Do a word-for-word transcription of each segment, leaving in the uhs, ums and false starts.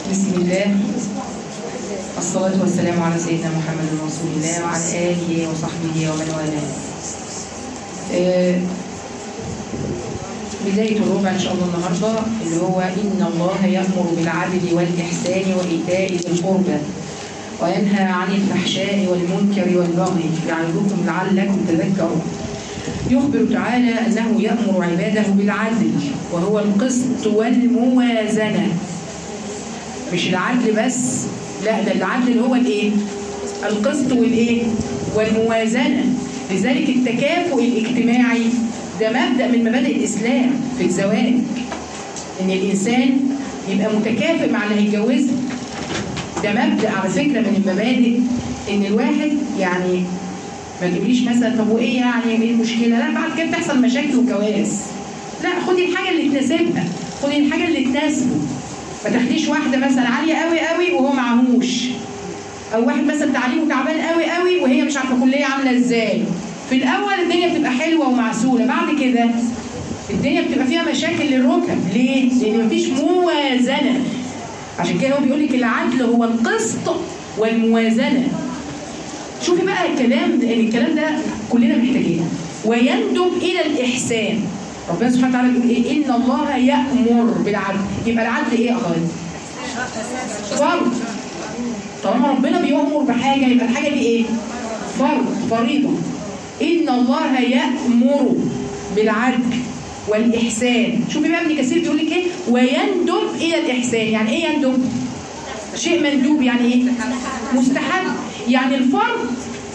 بسم الله والصلاة والسلام على سيدنا محمد رسول الله وعلى آله وصحبه ومن والاه. آه بداية الربع إن شاء الله النهاردة اللي هو إن الله يأمر بالعدل والإحسان وإيتاء ذي القربى وينهى عن الفحشاء والمنكر والبغي يعظكم لعلكم تذكرون. يخبر تعالى أنه يأمر عباده بالعدل وهو القسط والموازنة. مش العدل بس، لا ده العدل هو الايه؟ القسط والايه؟ والموازنة. لذلك التكافؤ الاجتماعي ده مبدأ من مبادئ الإسلام في الزواج، إن الإنسان يبقى متكافئ مع اللي هيتجوزه. ده مبدأ على فكرة من المبادئ، إن الواحد يعني ما تقوليش مثلا طب وايه يعني ايه المشكله؟ لا بعد كده تحصل مشاكل وجواز. لا خدي الحاجه اللي تناسبها، خدي الحاجه اللي تناسبه. ما تاخديش واحده مثلا عاليه قوي قوي وهو معهوش، او واحد مثلا تعليمه تعبان قوي قوي وهي مش عارفه كليه عامله ازاي. في الاول الدنيا بتبقى حلوه ومعسوله، بعد كده الدنيا بتبقى فيها مشاكل للركب. ليه؟ لان مفيش موازنه. عشان كده هو بيقول لك العدل هو القسط والموازنه. شوفي بقى الكلام، لان الكلام ده كلنا محتاجينه. ويندب الى الاحسان. ربنا سبحانه وتعالى بيقول ايه؟ ان الله يأمر بالعدل. يبقى العدل ايه يا اخواتي؟ فرض. طالما ربنا بيأمر بحاجه يبقى الحاجه دي ايه؟ فرض، فريضه. ان الله يأمر بالعدل والاحسان. شوفي بقى ابن كثير بيقول لك ايه؟ ويندب الى الاحسان. يعني ايه يندب؟ شيء مندوب، يعني ايه؟ مستحب. يعني الفرض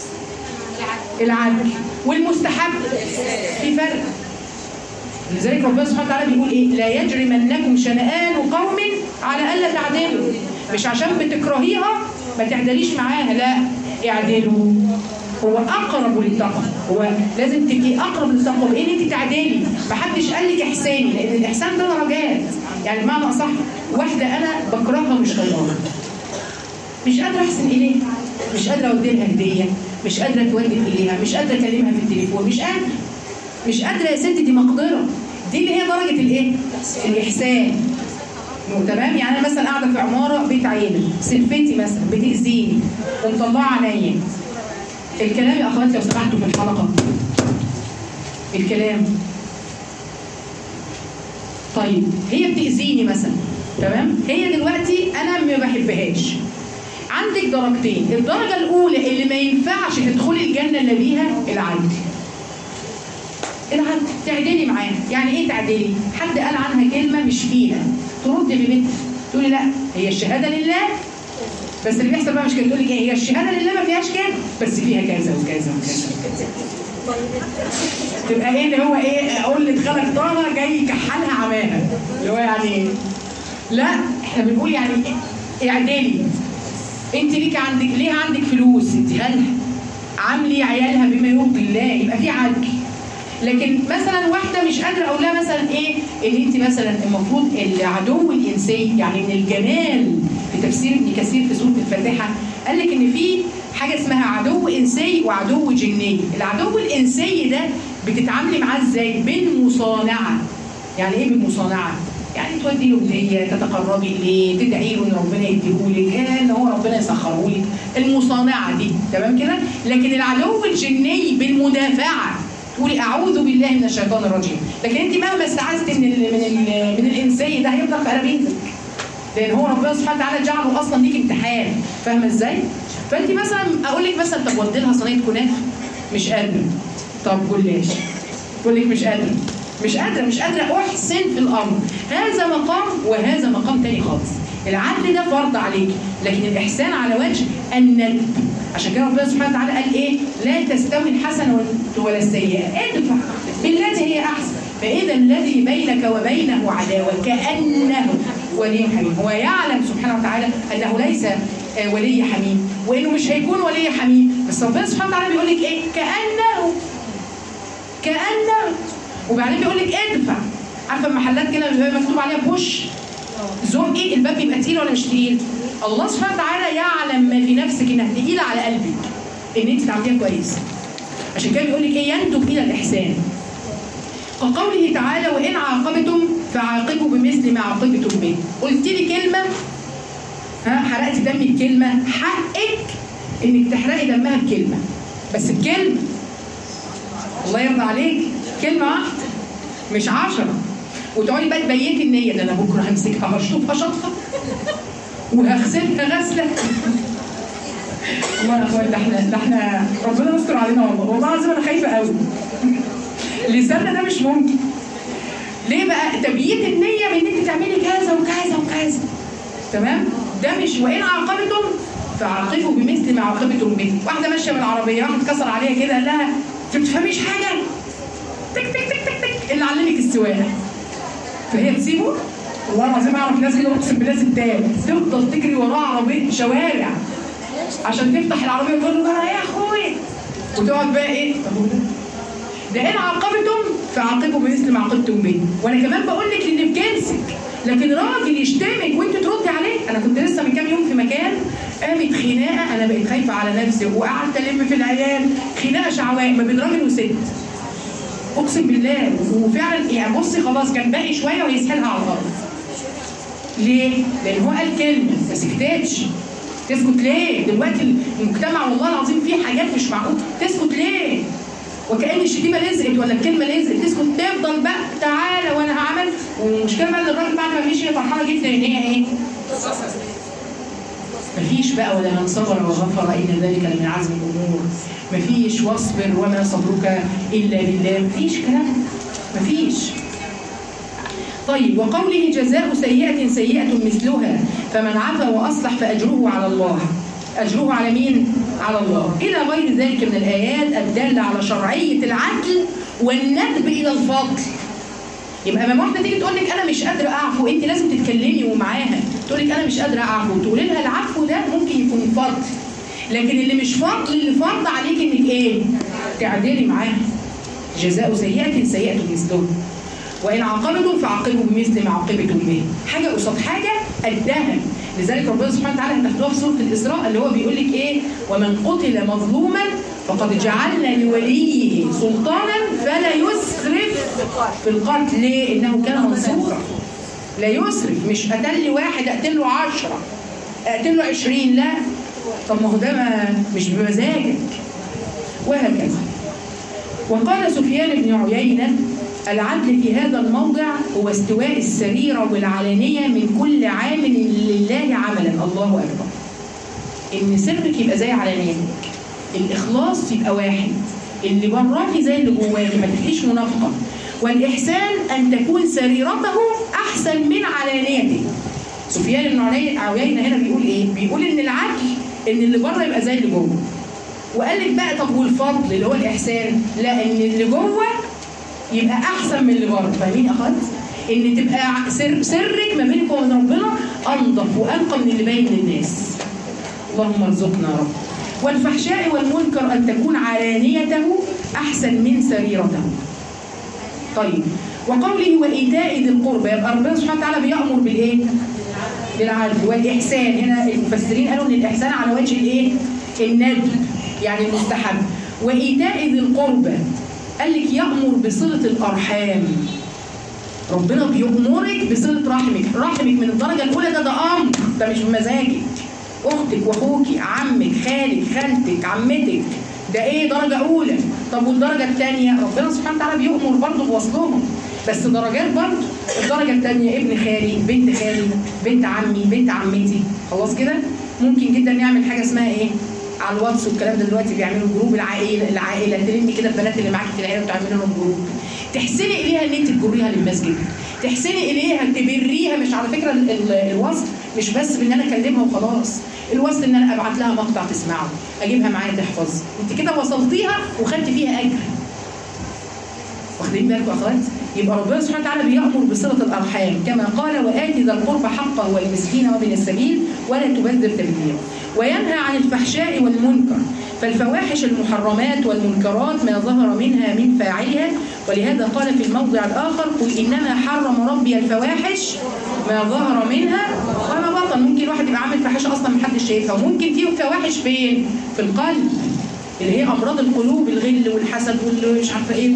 العدل والمستحب في فرق. لذلك ربنا سبحانه وتعالى بيقول ايه؟ لا يجرمنكم شنآن قوم على الا تعدلوا. مش عشان بتكرهيها ما تعدليش معاها، لا اعدلوا. هو اقرب للتقوى، هو لازم تبقي اقرب للتقوى بان انت تعدلي. محدش قال لك احساني، لان الاحسان ده درجات. يعني بمعنى اصح واحده انا بكرهها مش خيرها، مش قادره احسن اليها، مش قادره اودي لها هديه، مش قادره اتودد اليها، مش قادره اكلمها في التليفون، مش قادره مش قادره يا ستي. دي مقدره، دي اللي هي درجه الايه؟ الاحسان. تمام؟ يعني انا مثلا قاعده في عماره بيت عيله، سلفتي مثلا بتاذيني ومطلعه عينيا. الكلام يا اخواتي لو سمحتوا في الحلقه، الكلام طيب هي بتاذيني مثلا، تمام؟ هي دلوقتي انا ما بحبهاش. عندك درجتين. الدرجة الأولى اللي ما ينفعش تدخلي الجنة إلا بيها العدل. العدل تعدلي معاها. يعني إيه تعدلي؟ حد قال عنها كلمة مش فيها، تردي ببنتها تقولي لا هي الشهادة لله، بس اللي بيحصل بقى مش كده، تقولي إيه؟ هي الشهادة لله ما فيهاش كده، بس فيها كذا وكذا وكذا. تبقى إيه اللي هو إيه؟ أقول اللي اتخلق طاغة جاي يكحلها عماها، اللي هو يعني لا إحنا بنقول يعني إيه؟ اعدلي. انت ليك عندك ليه عندك فلوس اديها لها، عاملي عيالها بما يرضي الله، يبقى في عدل. لكن مثلا واحده مش قادره اقول لها مثلا ايه؟ ان انت مثلا المفروض العدو الانسي، يعني من الجمال في تفسير ابن كثير في سوره الفاتحه قال لك ان في حاجه اسمها عدو انسي وعدو جني. العدو الانسي ده بتتعاملي معاه ازاي؟ بالمصانعه. يعني ايه بالمصانعه؟ يعني تودي له هديه، تتقربي اليه، تدعي له ان ربنا يديهولك، ان هو ربنا يسخرهولك. المصانعه دي تمام كده؟ لكن العدو الجني بالمدافعه، تقولي اعوذ بالله من الشيطان الرجيم. لكن انت مهما استعذتي من ال من ال من الانسي ده هيفضل في قرابينك، لان هو ربنا سبحانه وتعالى جعله اصلا ليك امتحان. فاهمه ازاي؟ فانت مثلا اقول لك مثلا طب ودي لها صينيه كنافه، مش قادره. طب جلاش، تقول لك مش قادره مش قادرة مش قادرة أحسن في الأمر. هذا مقام وهذا مقام تاني خالص. العدل ده فرض عليك، لكن الإحسان على وجه الندب. عشان كده ربنا سبحانه وتعالى قال إيه؟ لا تستوي الحسنة ولا السيئة، ادفع بالتي هي أحسن، فإذا الذي بينك وبينه عداوة كأنه ولي حميم. هو يعلم سبحانه وتعالى أنه ليس ولي حميم، وإنه مش هيكون ولي حميم، بس ربنا سبحانه وتعالى بيقول لك إيه؟ كأنه كأنه وبعدين بيقول لك ادفع. عارفه المحلات كده اللي مكتوب عليها بوش زقي، الباب بيبقى تقيل ولا مش تقيل؟ الله سبحانه وتعالى يعلم ما في نفسك انها تقيله على قلبك، ان انت تعمليها كويس. عشان كده بيقول لك ايه؟ يندب الى الاحسان. كقوله تعالى وان عاقبتم فعاقبوا بمثل ما عاقبتم به. قلت لي كلمه ها حرقتي دمي بكلمه، حقك انك تحرقي دمها بكلمه، بس بكلمه الله يرضى عليك، كلمه واحده مش عشرة. وتقعدي بقى تبيتي النيه، ده انا بكره همسكها هشطفها شطفه وهغسلها غسله. والله يا اخوان ده احنا ده احنا ربنا يستر علينا والله، والله العظيم انا خايفه قوي. لساننا ده مش ممكن. ليه بقى؟ تبييت النيه بان انت تعملي كذا وكذا وكذا. تمام؟ ده مش وان عاقبتم فعاقبوا بمثل ما عاقبتم به. واحده ماشيه بالعربيه واحد اتكسر عليها كده قال لها انت ما بتفهميش حاجه؟ تك تك تك تك تك اللي علمك السواقه. فهي تسيبه؟ والله العظيم اعرف ناس كده اقسم بالله ستات تفضل تجري وراه عربيه شوارع عشان تفتح العربيه وتقول له يا اخوي، وتقعد بقى ايه؟ ده ان عاقبتم فعاقبوا بمثل ما عاقبتم به. وانا كمان بقول لك ان في جنسك، لكن راجل يشتمك وانت تردي عليه. انا كنت لسه من كام يوم في مكان قامت خناقه، انا بقيت خايفه على نفسي وقعدت الم في العيال، خناقه شعواء ما بين راجل وست. اقسم بالله وفعلا يعني بصي خلاص كان باقي شويه ويسحلها على الارض. ليه؟ لان هو قال كلمه ما سكتتش. تسكت ليه؟ دلوقتي المجتمع والله العظيم فيه حاجات مش معقوله، تسكت ليه؟ وكأن الشتيمه لزقت ولا الكلمه لزقت، تسكت تفضل بقى تعالى وانا هعمل. والمشكله بقى ان الراجل بعد ما مشي فرحانه جدا ان هي ايه؟ مفيش بقى ولا من صبر وغفر ان ذلك لمن عزم الامور، مفيش واصبر وما صبرك الا بالله، مفيش كلام مفيش. طيب وقوله جزاء سيئة سيئة مثلها فمن عفا وأصلح فأجره على الله. أجره على مين؟ على الله. إلى غير ذلك من الآيات الدالة على شرعية العدل والندب إلى الفضل. يبقى لما واحدة تيجي تقول لك أنا مش قادرة أعفو، أنت لازم تتكلمي ومعاها تقول لك أنا مش قادرة أعفو، تقولي لها العفو ده ممكن يكون فضل، لكن اللي مش فضل اللي فرض عليك إنك إيه؟ تعدلي معاها. جزاء سيئة سيئة مثلها وإن عاقبتم فعاقبوا بمثل ما عاقبتم به. حاجة قصاد حاجة قدها. لذلك ربنا سبحانه وتعالى هتاخدوها في سورة الإسراء اللي هو بيقول لك إيه؟ ومن قتل مظلوما فقد جعلنا لوليه سلطانا فلا يسرف في القتل. ليه؟ إنه كان منصورا. لا يسرف، مش قتل لي واحد أقتل له عشرة أقتل له عشرين، لا. طب ما هو ده ما مش بمزاجك. وهكذا. وقال سفيان بن عيينة العدل في هذا الموضع هو استواء السريرة والعلانية من كل عامل لله عملا. الله أكبر. إن سرك يبقى زي علانيتك، الإخلاص يبقى واحد، اللي براكي زي اللي جواكي، ما تبقيش منافقة. والإحسان أن تكون سريرته أحسن من علانيته. سفيان بن عيينة هنا بيقول إيه؟ بيقول إن العدل إن اللي بره يبقى زي اللي جوه. وقال لك بقى طب والفضل اللي هو الإحسان؟ لا، إن اللي جوه يبقى احسن من اللي بره. فاهمين يا اخوات؟ ان تبقى سر سرك ما بينك وبين ربنا انضف وانقى من اللي باين للناس. اللهم ارزقنا يا رب. والفحشاء والمنكر ان تكون علانيته احسن من سريرته. طيب وقوله وايتاء ذي القربى، يبقى ربنا سبحانه وتعالى بيامر بالايه؟ بالعدل والاحسان. هنا المفسرين قالوا ان الاحسان على وجه الايه؟ الندب، يعني المستحب. وايتاء ذي القربى قال لك يأمر بصلة الأرحام. ربنا بيأمرك بصلة رحمك، رحمك من الدرجة الأولى ده ده أمر، ده مش بمزاجك. أختك وأخوكي، عمك، خالك، خالتك، عمتك، ده إيه؟ درجة أولى. طب والدرجة الثانية ربنا سبحانه وتعالى بيأمر برضه بوصلهم، بس درجات برضه. الدرجة الثانية ابن خالي، بنت خالي، بنت عمي، بنت عمتي. خلاص كده؟ ممكن جدا نعمل حاجة اسمها إيه؟ على الواتس والكلام ده دلوقتي بيعملوا جروب العائله العائله تلمي كده البنات اللي معاكي في العيله وتعملي لهم جروب. تحسني اليها ان انت تجريها للمسجد، تحسني اليها تبريها. مش على فكره الوصل مش بس بان انا اكلمها وخلاص، الوصل ان انا ابعت لها مقطع تسمعه، اجيبها معايا تحفظ، انت كده وصلتيها وخدت فيها اجر. واخدين بالكم يا اخوات؟ يبقى ربنا سبحانه وتعالى بيأمر بصلة الأرحام كما قال وآت ذا القربى حقه والمسكين وابن السبيل ولا تبذر تبذيرا. وينهى عن الفحشاء والمنكر، فالفواحش المحرمات والمنكرات ما ظهر منها من فاعلها. ولهذا قال في الموضع الآخر قل إنما حرم ربي الفواحش ما ظهر منها وما بطن. ممكن واحد يبقى عامل فحاشة أصلا محدش شايفها، وممكن فيه فواحش فين؟ في القلب، اللي هي أمراض القلوب، الغل والحسد والمش عارفة إيه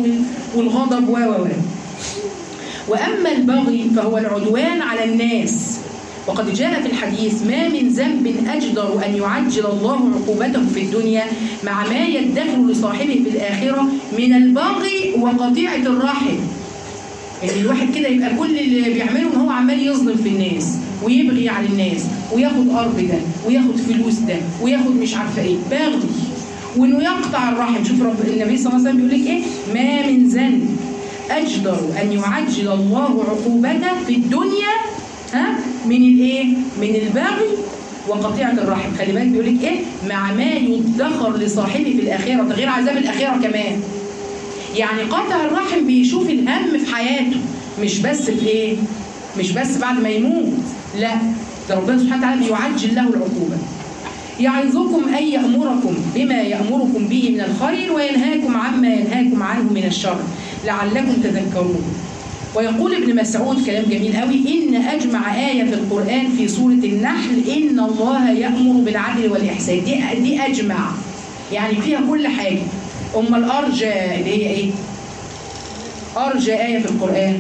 والغضب و و و. وأما البغي فهو العدوان على الناس وقد جاء في الحديث: ما من ذنب أجدر أن يعجل الله عقوبته في الدنيا مع ما يدخر لصاحبه في الآخرة من البغي وقطيعة الرحم. إن يعني الواحد كده يبقى كل اللي بيعمله إن هو عمال يظلم في الناس ويبغي على الناس وياخد أرض ده وياخد فلوس ده وياخد مش عارفة إيه، باغي، وإنه يقطع الرحم. شوف رب النبي صلى الله عليه وسلم بيقول لك إيه؟ ما من ذنب أجدر أن يعجل الله عقوبته في الدنيا ها من الايه؟ من البغي وقطيعة الرحم. خلي بالك بيقول لك ايه؟ مع ما يدخر لصاحبه في الآخرة، ده غير عذاب الآخرة كمان. يعني قطع الرحم بيشوف الهم في حياته، مش بس في ايه؟ مش بس بعد ما يموت، لا، ده ربنا سبحانه وتعالى بيعجل له العقوبة. يعظكم أن يأمركم بما يأمركم به من الخير وينهاكم عما ينهاكم عنه من الشر لعلكم تذكرون. ويقول ابن مسعود كلام جميل قوي: إن أجمع آية في القرآن في سورة النحل إن الله يأمر بالعدل والإحسان. دي, دي أجمع، يعني فيها كل حاجة. أم الأرجى اللي هي إيه؟ أرجى آية في القرآن.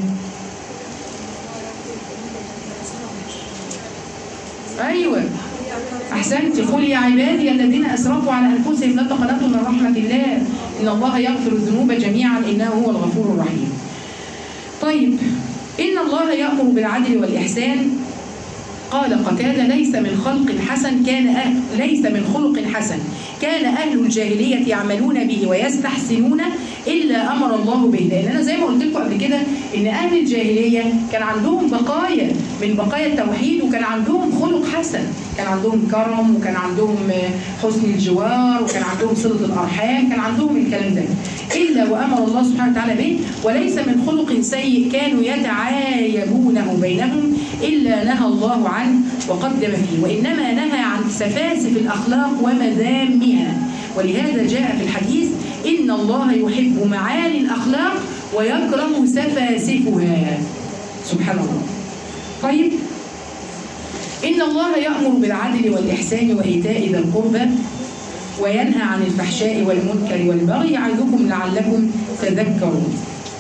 أيوة أحسنت. قل يا عبادي الذين أسرفوا على أنفسهم لا تقنطوا من رحمة الله إن الله يغفر الذنوب جميعا إنه هو الغفور الرحيم. طيب، إن الله يأمر بالعدل والإحسان. قال قتادة: ليس من خلق حسن كان أهل ليس من خلق حسن كان أهل الجاهلية يعملون به ويستحسنون إلا أمر الله به. لأن أنا زي ما قلت لكم قبل كده إن أهل الجاهلية كان عندهم بقايا من بقايا التوحيد، وكان عندهم خلق حسن، كان عندهم كرم، وكان عندهم حسن الجوار، وكان عندهم صلة الأرحام، كان عندهم الكلام ده، إلا وأمر الله سبحانه وتعالى به. وليس من خلق سيء كانوا يتعايبونه بينهم إلا نهى الله عنه وقدم فيه، وإنما نهى عن سفاسف الأخلاق ومذامها. ولهذا جاء في الحديث: إن الله يحب معالي الأخلاق ويكره سفاسفها. سبحان الله. طيب، إن الله يأمر بالعدل والإحسان وإيتاء ذي القربى وينهى عن الفحشاء والمنكر والبغي يعظكم لعلكم تذكرون.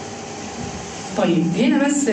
طيب، هنا بس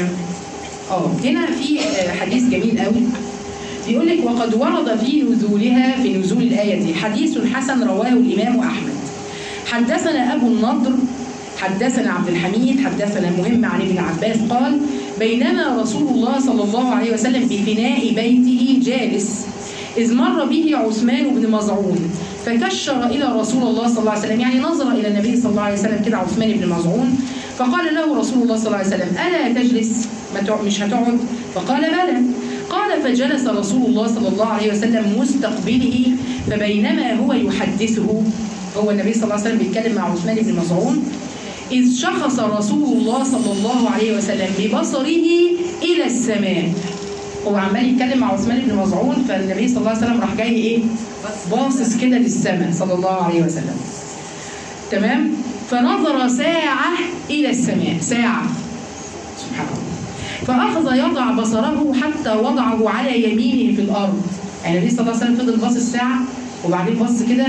اه هنا في حديث جميل قوي بيقول لك: وقد ورد في نزولها في نزول الآية دي حديث حسن رواه الإمام أحمد. حدثنا أبو النضر حدثنا عبد الحميد حدثنا مهم عن ابن عباس قال: بينما رسول الله صلى الله عليه وسلم بفناء بيته جالس إذ مر به عثمان بن مظعون فكشر إلى رسول الله صلى الله عليه وسلم، يعني نظر إلى النبي صلى الله عليه وسلم كده عثمان بن مظعون، فقال له رسول الله صلى الله عليه وسلم: ألا تجلس؟ مش هتقعد؟ فقال: بلى. قال: فجلس رسول الله صلى الله عليه وسلم مستقبله، فبينما هو يحدثه، هو النبي صلى الله عليه وسلم بيتكلم مع عثمان بن مظعون، إذ شخص رسول الله صلى الله عليه وسلم ببصره إلى السماء. هو عمال يتكلم مع عثمان بن مظعون، فالنبي صلى الله عليه وسلم راح جاي إيه؟ باصص كده للسماء صلى الله عليه وسلم. تمام؟ فنظر ساعة إلى السماء، ساعة. سبحان الله. فأخذ يضع بصره حتى وضعه على يمينه في الأرض. يعني النبي صلى الله عليه وسلم فضل باصص ساعة، وبعدين بص كده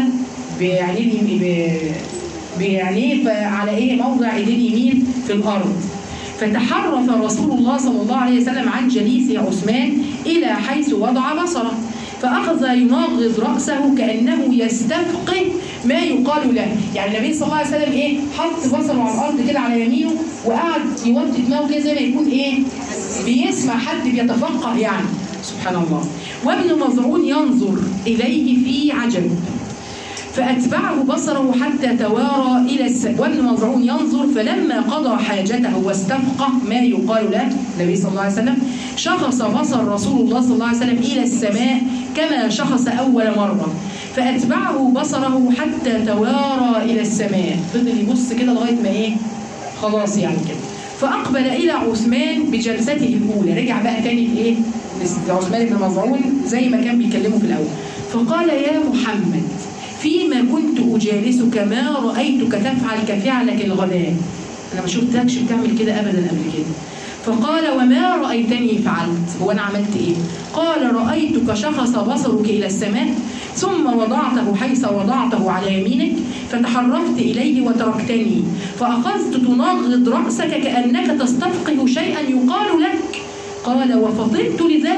بعينيه بعينيه على ايه؟ موضع ايديه اليمين في الارض. فتحرف رسول الله صلى الله عليه وسلم عن جليس عثمان الى حيث وضع بصره، فاخذ ينغض راسه كانه يستفقه ما يقال له. يعني النبي صلى الله عليه وسلم ايه؟ حط بصره على الارض كده على يمينه، وقعد يوطي دماغه كده زي ما يكون ايه؟ بيسمع حد بيتفقه يعني. سبحان الله. وابن مظعون ينظر اليه في عجب، فأتبعه بصره حتى توارى إلى السماء. وابن مظعون ينظر، فلما قضى حاجته واستفقه ما يقال له النبي صلى الله عليه وسلم، شخص بصر رسول الله صلى الله عليه وسلم إلى السماء كما شخص أول مرة، فأتبعه بصره حتى توارى إلى السماء. فضل يبص كده لغاية ما إيه؟ خلاص يعني كده. فأقبل إلى عثمان بجلسته الأولى، رجع بقى تاني لإيه؟ لعثمان بن مظعون زي ما كان بيكلمه في الأول. فقال: يا محمد، فيما كنت أجالسك ما رأيتك تفعل كفعلك الغداء. أنا ما شفتكش بتعمل كده أبدا قبل كده. فقال: وما رأيتني فعلت؟ هو أنا عملت إيه؟ قال: رأيتك شخص بصرك إلى السماء ثم وضعته حيث وضعته على يمينك، فتحرفت إليه وتركتني، فأخذت تنغض رأسك كأنك تستفقه شيئا يقال لك. قال: وفطنت لذلك،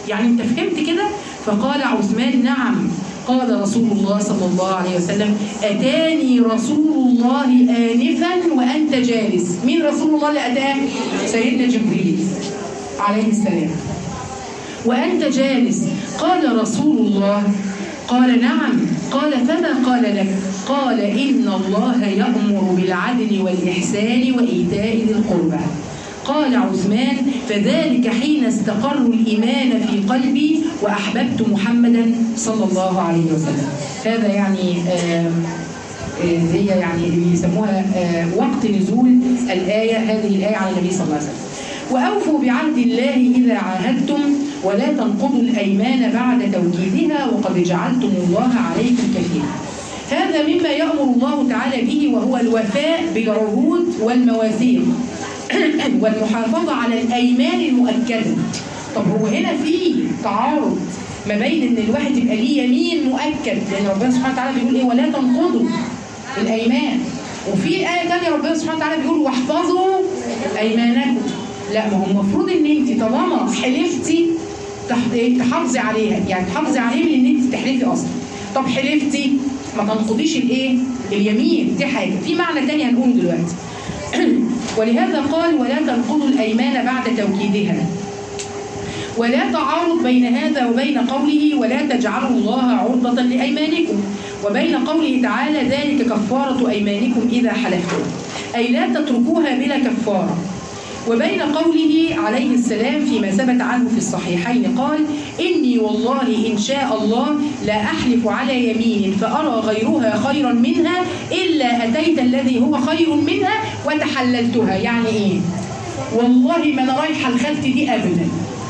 يعني انت فهمت كده؟ فقال عثمان نعم. قال رسول الله صلى الله عليه وسلم أتاني رسول الله آنفا وأنت جالس. مين رسول الله اللي أتاه؟ سيدنا جبريل عليه السلام. وأنت جالس. قال رسول الله قال نعم. قال فما قال لك؟ قال إن الله يأمر بالعدل والإحسان وإيتاء ذي القربى. قال عثمان فذلك حين استقر الإيمان في قلبي وأحببت محمدا صلى الله عليه وسلم. هذا يعني آه آه هي يعني اللي يسموها آه وقت نزول الآية، هذه الآية على النبي صلى الله عليه وسلم. وأوفوا بعهد الله إذا عاهدتم ولا تنقضوا الأيمان بعد توكيدها وقد جعلتم الله عليكم كفيلا. هذا مما يأمر الله تعالى به، وهو الوفاء بالعهود والمواثيق والمحافظة على الأيمان المؤكدة. طب هو هنا في تعارض ما بين إن الواحد يبقى ليه يمين مؤكد، لأن ربنا سبحانه وتعالى بيقول إيه؟ ولا تنقضوا الأيمان. وفي آية تانية ربنا سبحانه وتعالى بيقول واحفظوا أيمانكم. لا، ما هو المفروض إن أنت طالما حلفتي تحافظي عليها، يعني تحافظي عليها من إن أنت تحلفي أصلا. طب حلفتي ما تنقضيش الإيه؟ اليمين. دي حاجة. في معنى تاني هنقوله دلوقتي. ولهذا قال ولا تنقضوا الأيمان بعد توكيدها. ولا تعارض بين هذا وبين قوله ولا تجعلوا الله عرضة لأيمانكم، وبين قوله تعالى ذلك كفارة أيمانكم إذا حلفتم، أي لا تتركوها بلا كفارة. وبين قوله عليه السلام فيما ثبت عنه في الصحيحين قال إني والله إن شاء الله لا أحلف على يمين فأرى غيرها خيرا منها إلا أتيت الذي هو خير منها وتحللتها. يعني إيه؟ والله ما أنا رايحة لخالتي دي أبدا.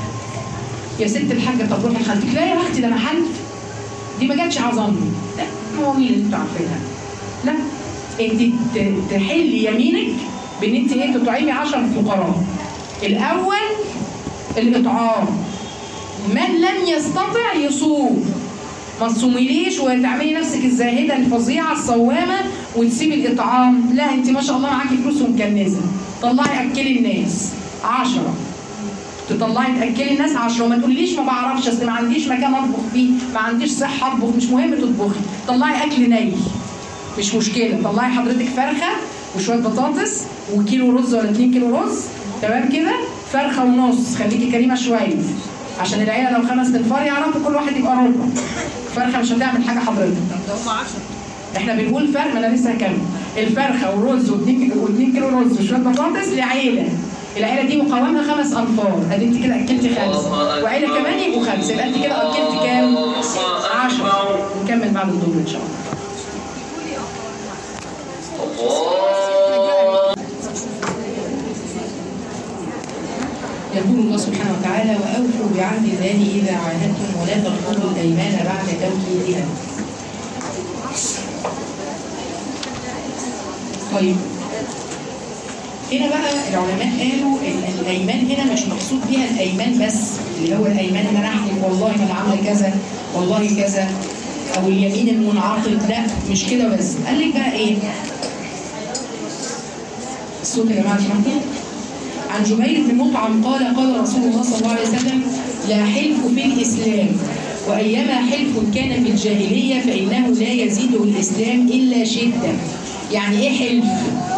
يا ست الحاجة طب روحي لخالتك. لا يا أختي ده أنا حلف، دي ما جاتش عظمني. لا، مواويل اللي أنتوا عارفينها. لا، أنت تحلي يمينك بان انت ايه؟ تطعمي عشرة فقراء. الاول الاطعام، من لم يستطع يصوم. ما تصوميليش وتعملي نفسك الزاهده الفظيعه الصوامه وتسيبي الاطعام. لا، انت ما شاء الله معاكي فلوس ومكنزه، طلعي اكلي الناس عشرة. تطلعي تاكلي الناس عشرة وما تقوليليش ما بعرفش اصل ما عنديش مكان اطبخ فيه، ما عنديش صحه اطبخ. مش مهم تطبخي، طلعي اكل ني مش مشكله. طلعي حضرتك فرخه وشويه بطاطس وكيلو رز ولا اتنين كيلو رز، تمام كده؟ فرخه ونص، خليكي كريمه شويه عشان العيله لو خمس تنفار يعرفوا كل واحد يبقى ربع. فرخه مش هتعمل حاجه حضرتك. ده هم عشرة. احنا بنقول فرخه، ما انا لسه هكمل. الفرخه ورز واتنين كيلو رز وشويه بطاطس لعيله. العيله دي مقاومها خمس انفار، ادي انت كده اكلتي خمسه، وعيله كمان يبقوا خمسه، يبقى انت كده اكلتي كام؟ عشرة. نكمل بعد الظهر ان شاء الله. يقول الله سبحانه وتعالى وأوفوا بعهد الله إذا عاهدتم ولا تنقضوا الأيمان بعد توكيدها. طيب هنا بقى العلماء قالوا ان الايمان هنا مش مقصود بيها الايمان بس، اللي هو الايمان ان انا احلف والله ما انا عامله كذا والله كذا، او اليمين المنعقد. لا، مش كده بس. قال لك بقى ايه؟ الصوت يا جماعه سمعتوا؟ عن جبير بن مطعم قال قال رسول الله صلى الله عليه وسلم لا حلف في الاسلام وايما حلف كان في الجاهليه فانه لا يزيده الاسلام الا شده. يعني ايه حلف؟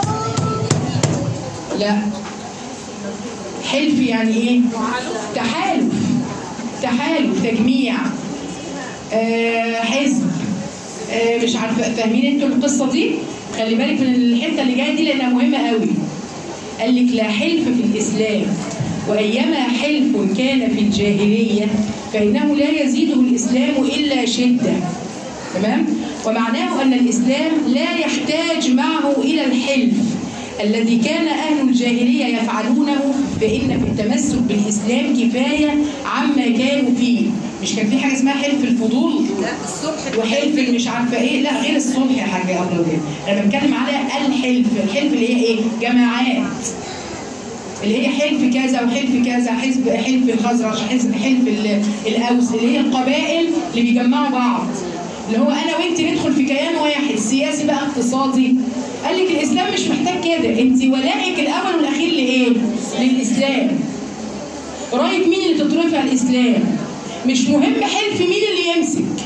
لا، حلف يعني ايه؟ تحالف، تحالف، تجميع، آه حزب، آه مش عارفه. فاهمين انتوا القصه دي؟ خلي بالك من الحته اللي جايه دي لانها مهمه قوي. قال لك لا حلف في الاسلام وايما حلف كان في الجاهليه فانه لا يزيده الاسلام الا شده. تمام؟ ومعناه ان الاسلام لا يحتاج معه الى الحلف الذي كان أهل الجاهلية يفعلونه، فإن في التمسك بالإسلام كفاية عما كانوا فيه. مش كان في حاجة اسمها حلف الفضول؟ لا، الصلح وحلف مش عارفة إيه. لا، غير الصلح يا حاجة يا أبراهيم. أنا بتكلم على الحلف، الحلف اللي هي إيه؟ جماعات. اللي هي حلف كذا وحلف كذا، حزب حلف الخزرج، حزب حلف الأوس، اللي هي القبائل اللي بيجمعوا بعض. اللي هو أنا وأنت ندخل في كيان واحد سياسي بقى اقتصادي. قال لك الاسلام مش محتاج كده، انت ولائك الاول والاخير لايه؟ للاسلام. قريب مين اللي تترفع الاسلام؟ مش مهم حلف مين اللي يمسك.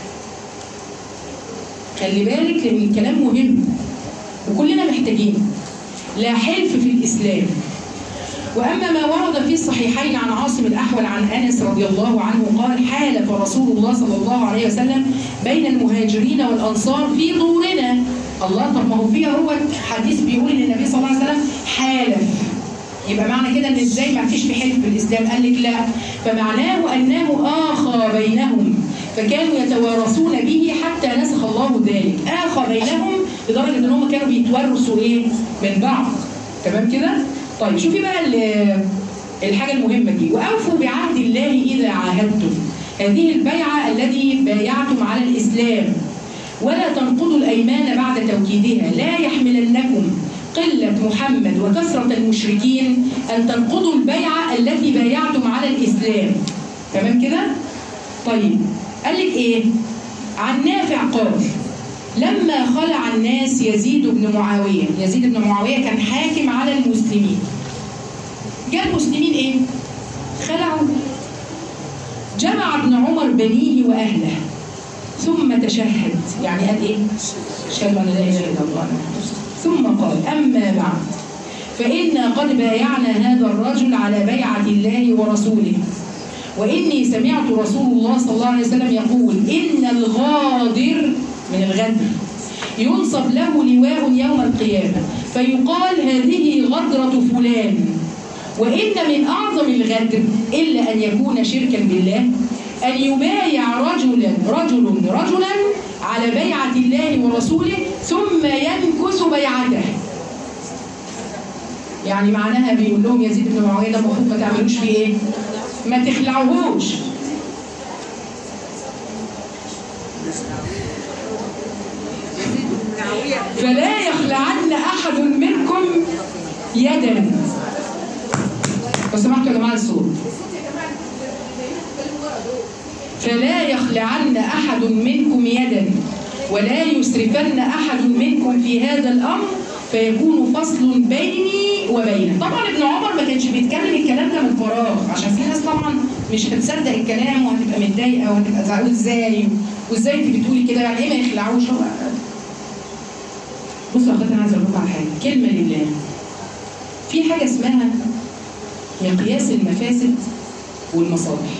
خلي بالك لأن الكلام مهم وكلنا محتاجينه. لا حلف في الإسلام. وأما ما ورد في الصحيحين عن عاصم الأحول عن أنس رضي الله عنه قال حالف رسول الله صلى الله عليه وسلم بين المهاجرين والأنصار في دورنا. الله، طب ما هو فيها هو حديث بيقول إن النبي صلى الله عليه وسلم حالف، يبقى معنى كده إن إزاي ما فيش في حلف في الإسلام؟ قال لك لا، فمعناه أنه آخى بينهم فكانوا يتوارثون به حتى نسخ الله ذلك. آخى بينهم لدرجة إن هم كانوا بيتورثوا إيه؟ من بعض. تمام كده؟ طيب شوفي بقى الحاجة المهمة دي. وأوفوا بعهد الله إذا عاهدتم. هذه البيعة التي بايعتم على الإسلام. ولا تنقضوا الأيمان بعد توكيدها. لا يحملنكم قلة محمد وكثرة المشركين أن تنقضوا البيعة التي بايعتم على الإسلام. تمام كده؟ طيب قال لك إيه؟ عن نافع قال لما خلع الناس يزيد بن معاوية. يزيد بن معاوية كان حاكم على المسلمين. جاء المسلمين إيه؟ خلعوا. جمع ابن عمر بنيه وأهله ثم تشهد، يعني قال إيه؟ أشهد أن لا إله إلا الله ثم قال أما بعد فإنا قد بايعنا هذا الرجل على بيعة الله ورسوله، وإني سمعت رسول الله صلى الله عليه وسلم يقول إن الغادر من الغدر ينصب له لواء يوم القيامة فيقال هذه غدرة فلان. وإن من أعظم الغدر إلا أن يكون شركا بالله أن يبايع رجلا رجل رجلا على بيعة الله ورسوله ثم ينكث بيعته. يعني معناها بيقول لهم يزيد بن معاوية ده المفروض ما تعملوش فيه إيه؟ ما تخلعوهوش. فلا يخلعن أحد منكم يدا. بس سمعتوا يا جماعة الصوت؟ فلا يخلعن أحد منكم يدا ولا يسرفن أحد منكم في هذا الأمر فيكون فصل بيني وبينه. طبعا ابن عمر ما كانش بيتكلم الكلام ده من فراغ، عشان في ناس طبعا مش هتصدق الكلام وهتبقى متضايقه وهتبقى زعلانه ازاي وازاي انت بتقولي كده، يعني ايه ما يخلعوش؟ هو بصوا يا اخواتي انا عايزه اقول لكم على حاجه، كلمه لله. في حاجه اسمها مقياس المفاسد والمصالح.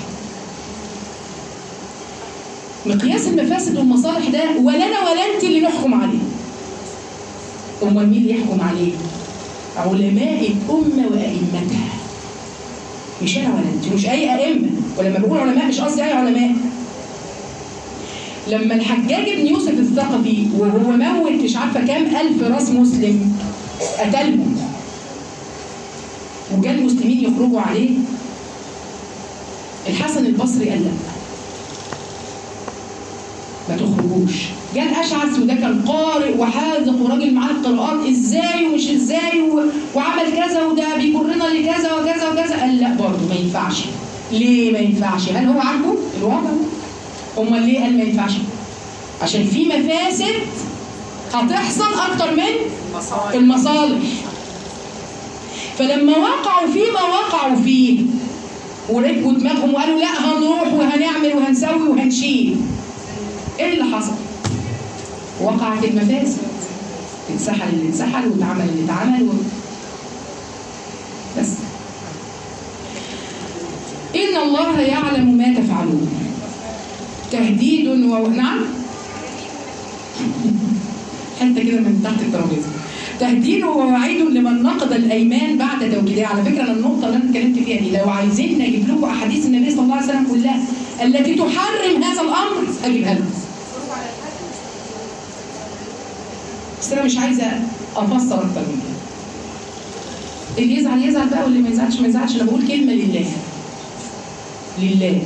مقياس المفاسد والمصالح ده ولا انا ولا انت اللي نحكم عليه. امال مين اللي يحكم عليه؟ علماء الامه وائمتها. مش انا ولا انت، مش اي ائمه، ولما بقول علماء مش قصدي اي علماء. لما الحجاج بن يوسف الثقفي وهو موت مش عارفه كام الف راس مسلم قتلهم، وجاء المسلمين يخرجوا عليه، الحسن البصري قال لا ما تخرجوش. جاء الاشعث وده كان قارئ وحاذق وراجل معاه القراءات ازاي ومش ازاي و... وعمل كذا وده بيجرنا لكذا وكذا وكذا، قال لا برضه ما ينفعش. ليه ما ينفعش؟ هل هو عاجبه الوضع؟ امال ليه قال ما ينفعش؟ عشان في مفاسد هتحصل اكتر من المصالح. فلما وقعوا فيما وقعوا فيه وركبوا دماغهم وقالوا لا هنروح وهنعمل وهنسوي وهنشيل، ايه اللي حصل؟ وقعت المفاسد، اتسحل اللي اتسحل واتعمل اللي اتعمل و... بس إن الله يعلم ما تفعلون. تهديد و... نعم حتى كده من تحت الترابيزه. تهديد ووعيد لمن نقض الايمان بعد توكيدها. على فكره انا النقطه اللي انا اتكلمت فيها دي لو عايزين نجيب لكم احاديث النبي صلى الله عليه وسلم كلها التي تحرم هذا الامر اجيبها لكم. بس انا مش عايزه افسر اكتر من كده. اللي يزعل يزعل بقى واللي ما يزعلش ما يزعلش. انا بقول كلمه لله. لله.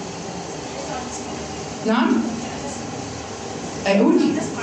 نعم؟ اقول؟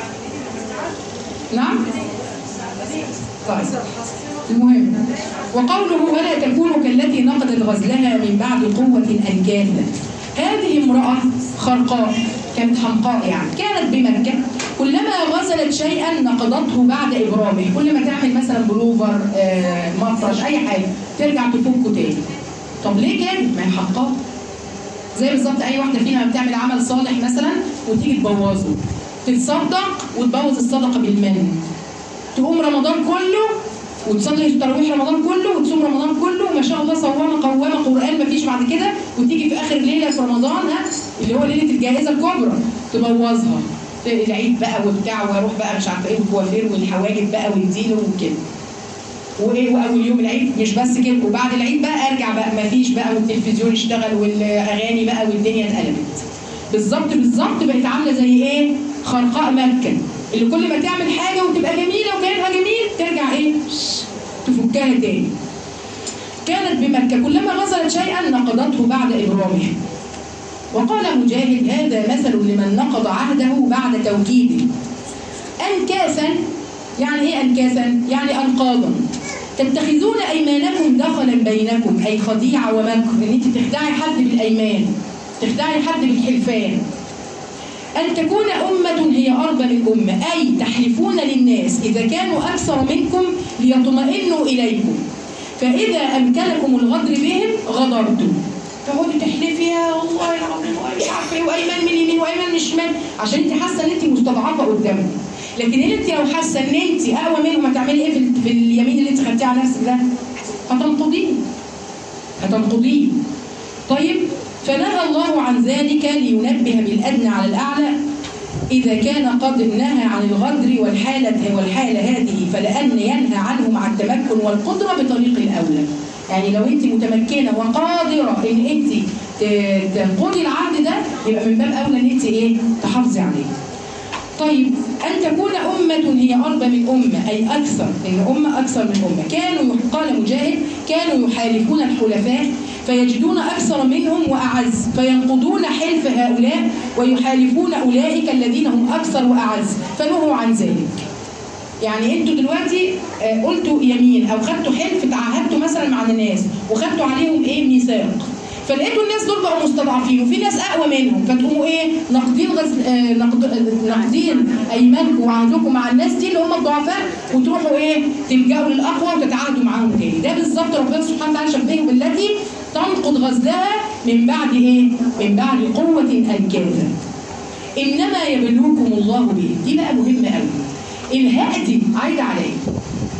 نعم؟ طيب. المهم وقوله ولا تكونوا كالتي نقضت غزلها من بعد قوة أنكاثا. هذه امرأة خرقاء كانت حمقاء، يعني كانت بمكة كلما غسلت شيئا نقضته بعد إبرامه. كل ما تعمل مثلا بلوفر آه، مفرش أي حاجة ترجع تفكه تاني. طب ليه كده؟ ما هي حمقاء. زي بالظبط اي واحده فينا بتعمل عمل صالح مثلا وتيجي تبوظه، تتصدق وتبوظ الصدقه بالمن، تقوم رمضان كله وتصلي تراويح رمضان كله وتصوم رمضان كله وما شاء الله صوامه قوامه قران مفيش بعد كده، وتيجي في اخر ليله في رمضان ها اللي هو ليله الجائزه الكبرى تبوظها، العيد بقى وبتاع واروح بقى مش عارفه ايه والكوافير والحواجب بقى والديل وكده. وايه واول يوم العيد مش بس كده، وبعد العيد بقى ارجع بقى مفيش بقى والتلفزيون اشتغل والاغاني بقى والدنيا اتقلبت. بالظبط بالظبط بقت عامله زي ايه؟ خرقاء مكه اللي كل ما تعمل حاجه وتبقى جميله وكيانها جميل ترجع ايه؟ تفكها تاني. كانت بمكه كلما غسلت شيئا نقضته بعد ابرامه. وقال مجاهد هذا مثل لمن نقض عهده بعد توكيده. انكاسا يعني ايه انكاسا؟ يعني انقاضا. تتخذون ايمانكم دخلا بينكم اي خديعه ومكر، ان انت تخدعي حد بالايمان، تخدعي حد بالحلفان. ان تكون امه هي اربى من امه اي تحلفون للناس اذا كانوا اكثر منكم ليطمئنوا اليكم، فاذا امكنكم الغدر بهم غدرتم. تقعدي تحلفي يا والله العظيم مش عارفه ايه وايمان من اليمين وايمان من الشمال عشان انت حاسه ان انت مستضعفه قدامهم. لكن انت لو حاسه ان انت اقوى منهم هتعملي ايه في, في اليمين اللي انت خدتيه على نفسك ده؟ هتنقضيه. هتنقضيه. طيب فنهى الله عن ذلك لينبه بالادنى على الاعلى. اذا كان قد نهى عن الغدر والحاله والحاله هذه فلان ينهى عنه مع التمكن والقدره بطريق الاولى. يعني لو انت متمكنه وقادره ان انت تنقضي العهد ده يبقى من باب اولى ان انت ايه؟ تحافظي عليه. طيب ان تكون امه هي اربى من امه اي اكثر، ان امه اكثر من امه. كانوا قال مجاهد كانوا يحالفون الحلفاء فيجدون اكثر منهم واعز فينقضون حلف هؤلاء ويحالفون اولئك الذين هم اكثر واعز فنهوا عن ذلك. يعني انتوا دلوقتي قلتوا يمين او خدتوا حلف تعهدتوا مثلا مع الناس وخدتوا عليهم ايه؟ ميثاق، فلقيتوا الناس دول بقوا مستضعفين وفي ناس اقوى منهم فتقوموا ايه؟ ناقضين غز... آه نقد... ناقضين ايمانكم وعهدكم مع الناس دي اللي هم الضعفاء وتروحوا ايه؟ تلجأوا للاقوى وتتعاهدوا معاهم تاني. ده بالظبط ربنا سبحانه وتعالى شبهه بالتي تنقض غزلها من بعد ايه؟ من بعد قوه انكاثا. انما يبلوكم الله به. دي بقى مهمه قوي. الهاء دي عايده على ايه؟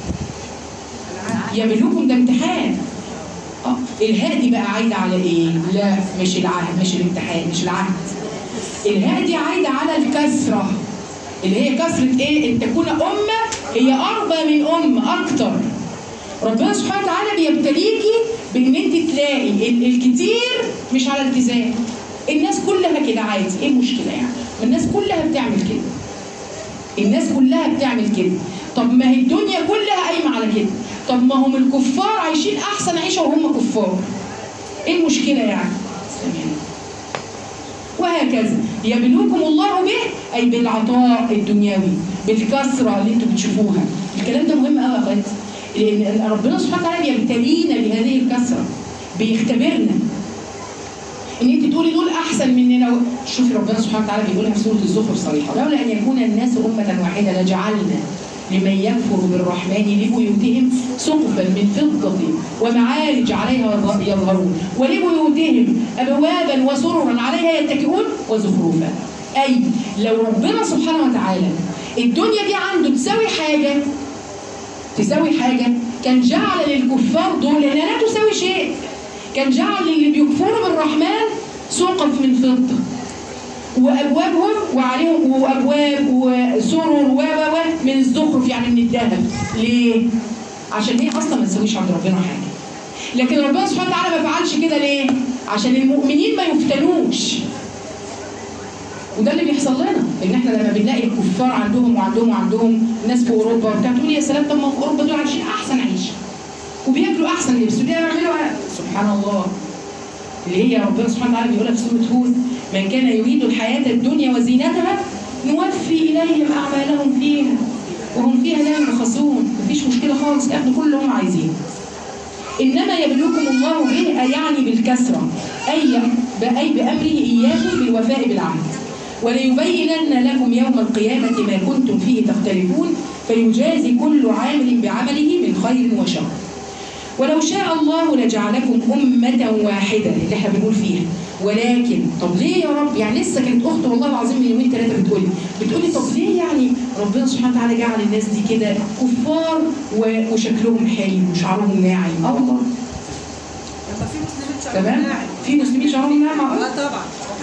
يبلوكم ده امتحان. اه الهاء دي بقى عايده على ايه؟ لا مش العهد، مش الامتحان، مش العهد. الهاء دي عايده على الكسره اللي هي كسره ايه؟ ان تكون امه هي اربى من امه اكتر. ربنا سبحانه وتعالى بيبتليكي بان انت تلاقي الكتير مش على التزام. الناس كلها كده عادي، ايه المشكله يعني؟ الناس كلها بتعمل كده. الناس كلها بتعمل كده. طب ما هي الدنيا كلها قايمه على كده. طب ما هم الكفار عايشين احسن عيشه وهم كفار. ايه المشكله يعني؟ وهكذا يبلوكم الله به اي بالعطاء الدنيوي، بالكثره اللي انتم بتشوفوها. الكلام ده مهم قوي يا اخواتي، لان ربنا سبحانه وتعالى بيبتلينا بهذه الكثره، بيختبرنا. ان انت تقولي دول احسن مننا. شوفي ربنا سبحانه وتعالى بيقولها في سوره الزخرف صريحه: لولا ان يكون الناس امه واحده لجعلنا لمن يكفر بالرحمن لبيوتهم سقفا من فضة ومعارج عليها يظهرون ولبيوتهم أبوابا وسررا عليها يتكئون وزخرفا. أي لو ربنا سبحانه وتعالى الدنيا دي عنده تساوي حاجة تساوي حاجة كان جعل للكفار دول لأنها لا تساوي شيء، كان جعل للي بيكفروا بالرحمن سقف من فضة وابوابهم وعليهم وابواب وسرر و و من الزخرف يعني من الذهب. ليه؟ عشان هي اصلا ما تسويش عند ربنا حاجه. لكن ربنا سبحانه وتعالى ما فعلش كده ليه؟ عشان المؤمنين ما يفتنوش. وده اللي بيحصل لنا، ان احنا لما بنلاقي الكفار عندهم وعندهم وعندهم ناس في اوروبا وبتاع تقول يا سلام، طب ما في اوروبا دول عايشين احسن عيشه وبياكلوا احسن لبس وبيعملوا سبحان الله. اللي هي ربنا سبحانه وتعالى بيقولها في سوره هود: من كان يريد الحياة الدنيا وزينتها نوفي إليهم أعمالهم فيها وهم فيها لا يبخسون. مفيش مشكلة خالص، ياخدوا كل اللي هم عايزينه. إنما يبلوكم الله به يعني بالكسرة، أي أي بأمره إياكم بالوفاء بالعهد، وليبينن لكم يوم القيامة ما كنتم فيه تختلفون فيجازي كل عامل بعمله من خير وشر. ولو شاء الله لجعلكم أمة واحدة اللي احنا بنقول فيها ولكن طب ليه يا رب؟ يعني لسه كانت اخت والله العظيم من يومين ثلاثه بتقولي بتقولي طب ليه يعني ربنا سبحانه وتعالى جعل الناس دي كده كفار وشكلهم حلو وشعرهم ناعم؟ اه والله. في مسلمين شعرهم تمام؟ في مسلمين شعرهم ناعم. اه طبعا.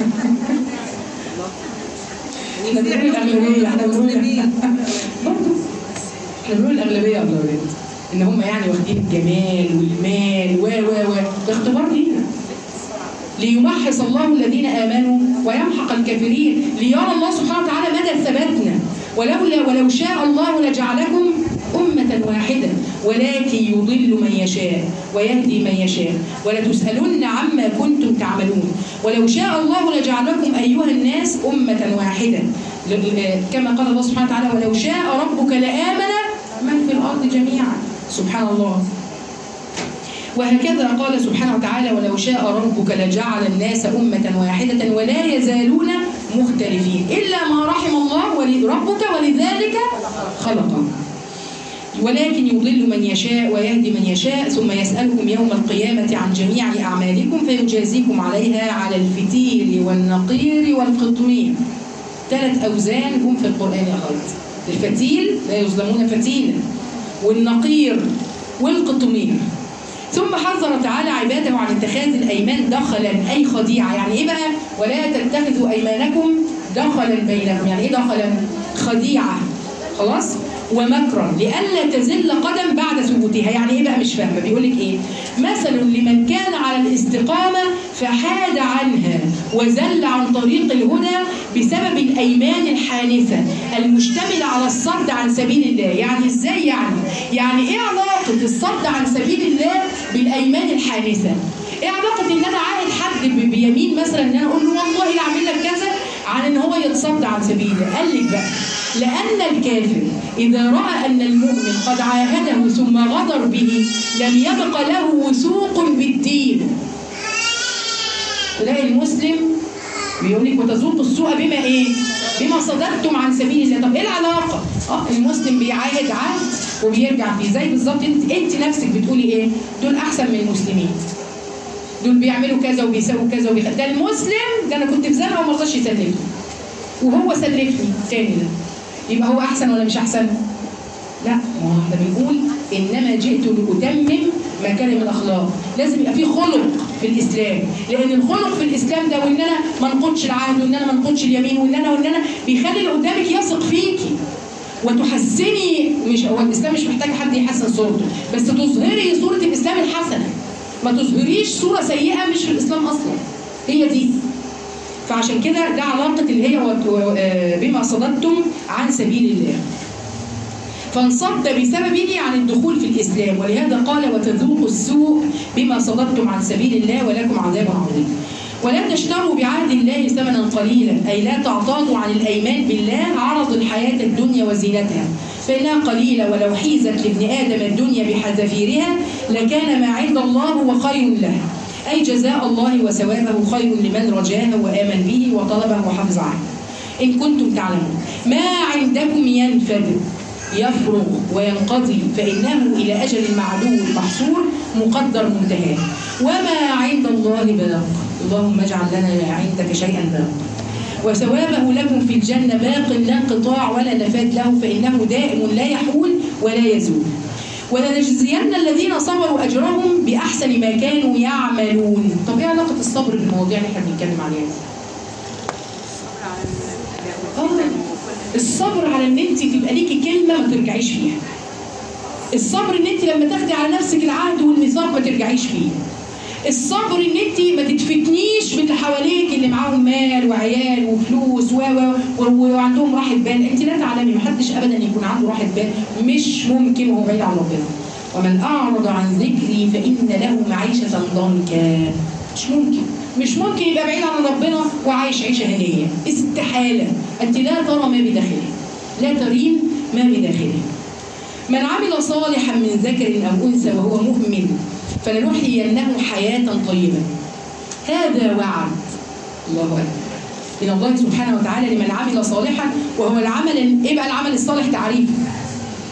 احنا بنقول الاغلبيه احنا بنقول برضه احنا بنقول الاغلبيه يا اولاد ان هم يعني واخدين الجمال والمال و و و ده اختبار لينا. ليمحص الله الذين امنوا ويمحق الكافرين، ليرى الله سبحانه وتعالى مدى ثباتنا. ولولا ولو شاء الله لجعلكم أمة واحدة ولكن يضل من يشاء ويهدي من يشاء ولتسألن عما كنتم تعملون. ولو شاء الله لجعلكم أيها الناس أمة واحدة كما قال الله سبحانه وتعالى ولو شاء ربك لآمن من في الأرض جميعا. سبحان الله. وهكذا قال سبحانه وتعالى ولو شاء ربك لجعل الناس أمة واحدة ولا يزالون مختلفين إلا ما رحم الله وربك ولذلك خلقهم ولكن يضل من يشاء ويهدي من يشاء ثم يسألكم يوم القيامة عن جميع أعمالكم فيجازيكم عليها على الفتيل والنقير والقطمير. ثلاث أوزان هم في القرآن يا خالد. الفتيل لا يظلمون فتيلا والنقير والقطمير. ثم حذر تعالى عباده عن اتخاذ الأيمان دخلا أي خديعة. يعني إيه بقى؟ ولا تتخذوا أيمانكم دخلا بينكم. يعني إيه دخلا؟ خديعة. خلاص؟ ومكرا لئلا تزل قدم بعد ثبوتها. يعني ايه بقى؟ مش فاهمه. بيقول لك ايه؟ مثل لمن كان على الاستقامه فحاد عنها وزل عن طريق الهدى بسبب الايمان الحانثه المشتمله على الصد عن سبيل الله. يعني ازاي يعني؟ يعني ايه علاقه الصد عن سبيل الله بالايمان الحانثه؟ ايه علاقه ان انا عاهد حد بيمين مثلا ان انا اقول له والله لا اعمل لك كذا عن ان هو يتصد عن سبيله؟ قال لك بقى لأن الكافر إذا رأى أن المؤمن قد عاهده ثم غدر به لم يبق له وثوق بالدين. تلاقي المسلم بيقول لك وتذوق السوء بما إيه؟ بما صددتم عن سبيل الله. طب إيه العلاقة؟ آه المسلم بيعاهد عهد وبيرجع فيه زي بالظبط أنت أنت نفسك بتقولي إيه؟ دول أحسن من المسلمين. دول بيعملوا كذا وبيسووا كذا وبيخ... ده المسلم ده أنا كنت في زنقة وما رضاش يسلفني وهو سلفني تاني ده. يبقى هو أحسن ولا مش أحسن؟ لا، ما هو احنا بنقول إنما جئت لأتمم مكارم الأخلاق. لازم يبقى في خلق في الإسلام، لأن الخلق في الإسلام ده وإن أنا ما نقودش العهد وإن أنا ما نقودش اليمين وإن أنا وإن أنا بيخلي اللي قدامك يثق فيكي وتحسني. مش هو الإسلام مش محتاج حد يحسن صورته، بس تظهري صورة الإسلام الحسنة، ما تظهريش صورة سيئة مش في الإسلام أصلا. هي دي. فعشان كده ده علاقة اللي هي بما صددتم عن سبيل الله. فانصد بسببه عن الدخول في الإسلام، ولهذا قال وتذوقوا السوء بما صددتم عن سبيل الله ولكم عذاب عظيم. ولا تشتروا بعهد الله ثمنا قليلا، أي لا تعتاضوا عن الأيمان بالله عرض الحياة الدنيا وزينتها، فإنها قليلة ولو حيزت لابن آدم الدنيا بحذافيرها لكان ما عند الله هو خير له، أي جزاء الله وثوابه خير لمن رجاه وآمن به وطلبه وحفظ عنه. إن كنتم تعلمون ما عندكم ينفد يفرغ وينقضي فإنه إلى أجل معدود محصور مقدر منتهى، وما عند الله باق. اللهم اجعل لنا عندك شيئا باق. وثوابه لكم في الجنة باق لا انقطاع ولا نفاد له، فإنه دائم لا يحول ولا يزول. ولنجزين الذين صبروا أجرهم بأحسن ما كانوا يعملون. طب إيه علاقة الصبر بالمواضيع اللي احنا بنتكلم عليها؟ الصبر على ان انت تبقى ليكي كلمه ما ترجعيش فيها. الصبر ان انت لما تاخدي على نفسك العهد والميثاق ما ترجعيش فيه. الصبر ان انت ما تتفتنيش باللي حواليك اللي معاهم مال وعيال وفلوس و و وعندهم راحه بال. انت لا تعلمي، محدش ابدا يكون عنده راحه بال، مش ممكن وهو بعيد عن ربنا. ومن اعرض عن ذكري فان له معيشه ضنكا. مش ممكن مش ممكن يبقى بعيد عن ربنا وعايش عيشه هنيه، استحاله. انت لا ترى ما بداخله، لا ترين ما بداخله. من عمل صالحا من ذكر او انثى وهو مؤمن فلنحيينه حياه طيبه. هذا وعد الله اكبر من الله سبحانه وتعالى لمن عمل صالحا، وهو العمل. ايه بقى العمل الصالح؟ تعريف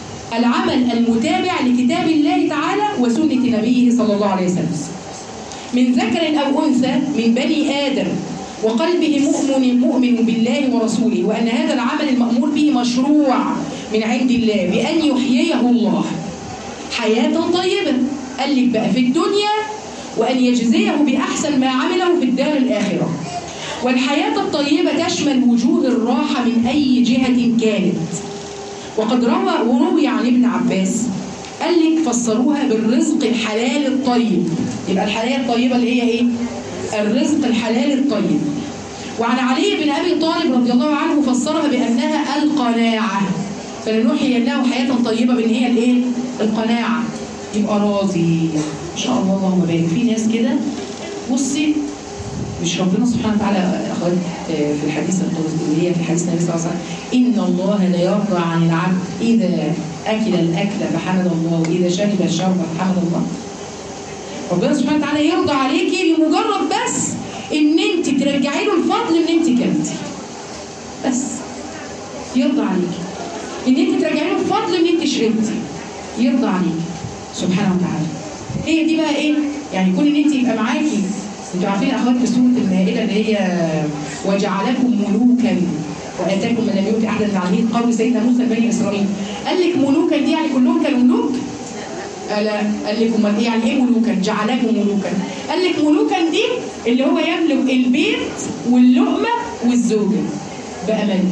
العمل المتابع لكتاب الله تعالى وسنه نبيه صلى الله عليه وسلم. من ذكر أو أنثى من بني آدم وقلبه مؤمن مؤمن بالله ورسوله وأن هذا العمل المأمور به مشروع من عند الله بأن يحييه الله حياة طيبة، قال لك بقى في الدنيا، وأن يجزيه بأحسن ما عمله في الدار الآخرة. والحياة الطيبة تشمل وجوه الراحة من أي جهة كانت. وقد روى وروي عن ابن عباس قال لك فسروها بالرزق الحلال الطيب. يبقى الحياة الطيبة اللي هي إيه؟ الرزق الحلال الطيب. وعن علي بن أبي طالب رضي الله عنه فسرها بأنها القناعة، فلنحيينه حياة طيبة بأن هي الإيه؟ القناعة. يبقى راضي إن شاء الله. اللهم بارك. في ناس كده بصي، مش ربنا سبحانه وتعالى أخذ في الحديث اللي هي في حديث النبي صلى الله عليه وسلم إن الله لا يرضى عن العبد إذا أكل الأكل فحمد الله وإذا شرب الشرب فحمد الله. ربنا سبحانه وتعالى يرضى عليكي بمجرد بس إن أنت ترجعي له الفضل إن أنت كلتي. بس يرضى عليكي إن أنت ترجعي له الفضل إن أنت شربتي. يرضى عليكي سبحانه وتعالى. هي دي بقى إيه؟ يعني كون إن أنت يبقى معاكي. انتوا عارفين اخوات في سوره المائده اللي هي وجعلكم ملوكا واتاكم من لم يؤت احدا من العالمين قول سيدنا موسى بني اسرائيل. قال لك ملوكا دي يعني كلهم كانوا ملوك؟ لا، قال لك امال ايه يعني ايه ملوكا؟ جعلكم ملوكا. قال لك ملوكا دي اللي هو يملك البيت واللقمه والزوجه بقى ملك.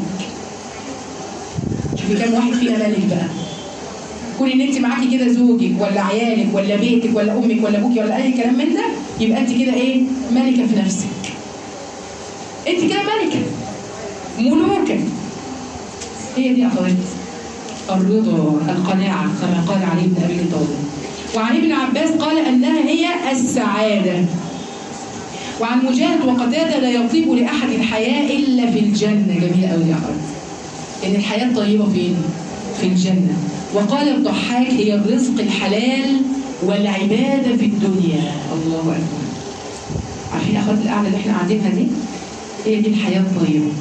شوفي كام واحد فينا ملك بقى. كون ان انت معاكي كده زوجك ولا عيالك ولا بيتك ولا امك ولا ابوكي ولا اي كلام من ده، يبقى انت كده ايه؟ ملكه في نفسك. انت كده ملكه ملوكه. هي دي اخوات الرضا القناعه كما قال علي بن ابي طالب. وعن ابن عباس قال انها هي السعاده. وعن مجاهد وقتاده لا يطيب لاحد الحياه الا في الجنه. جميله قوي يا اخوات. ان الحياه طيبه فين؟ في الجنه. وقال الضحاك هي الرزق الحلال والعبادة في الدنيا. الله أكبر. عارفين أخوات القعدة اللي احنا قاعدينها دي؟ هي دي الحياة الطيبة.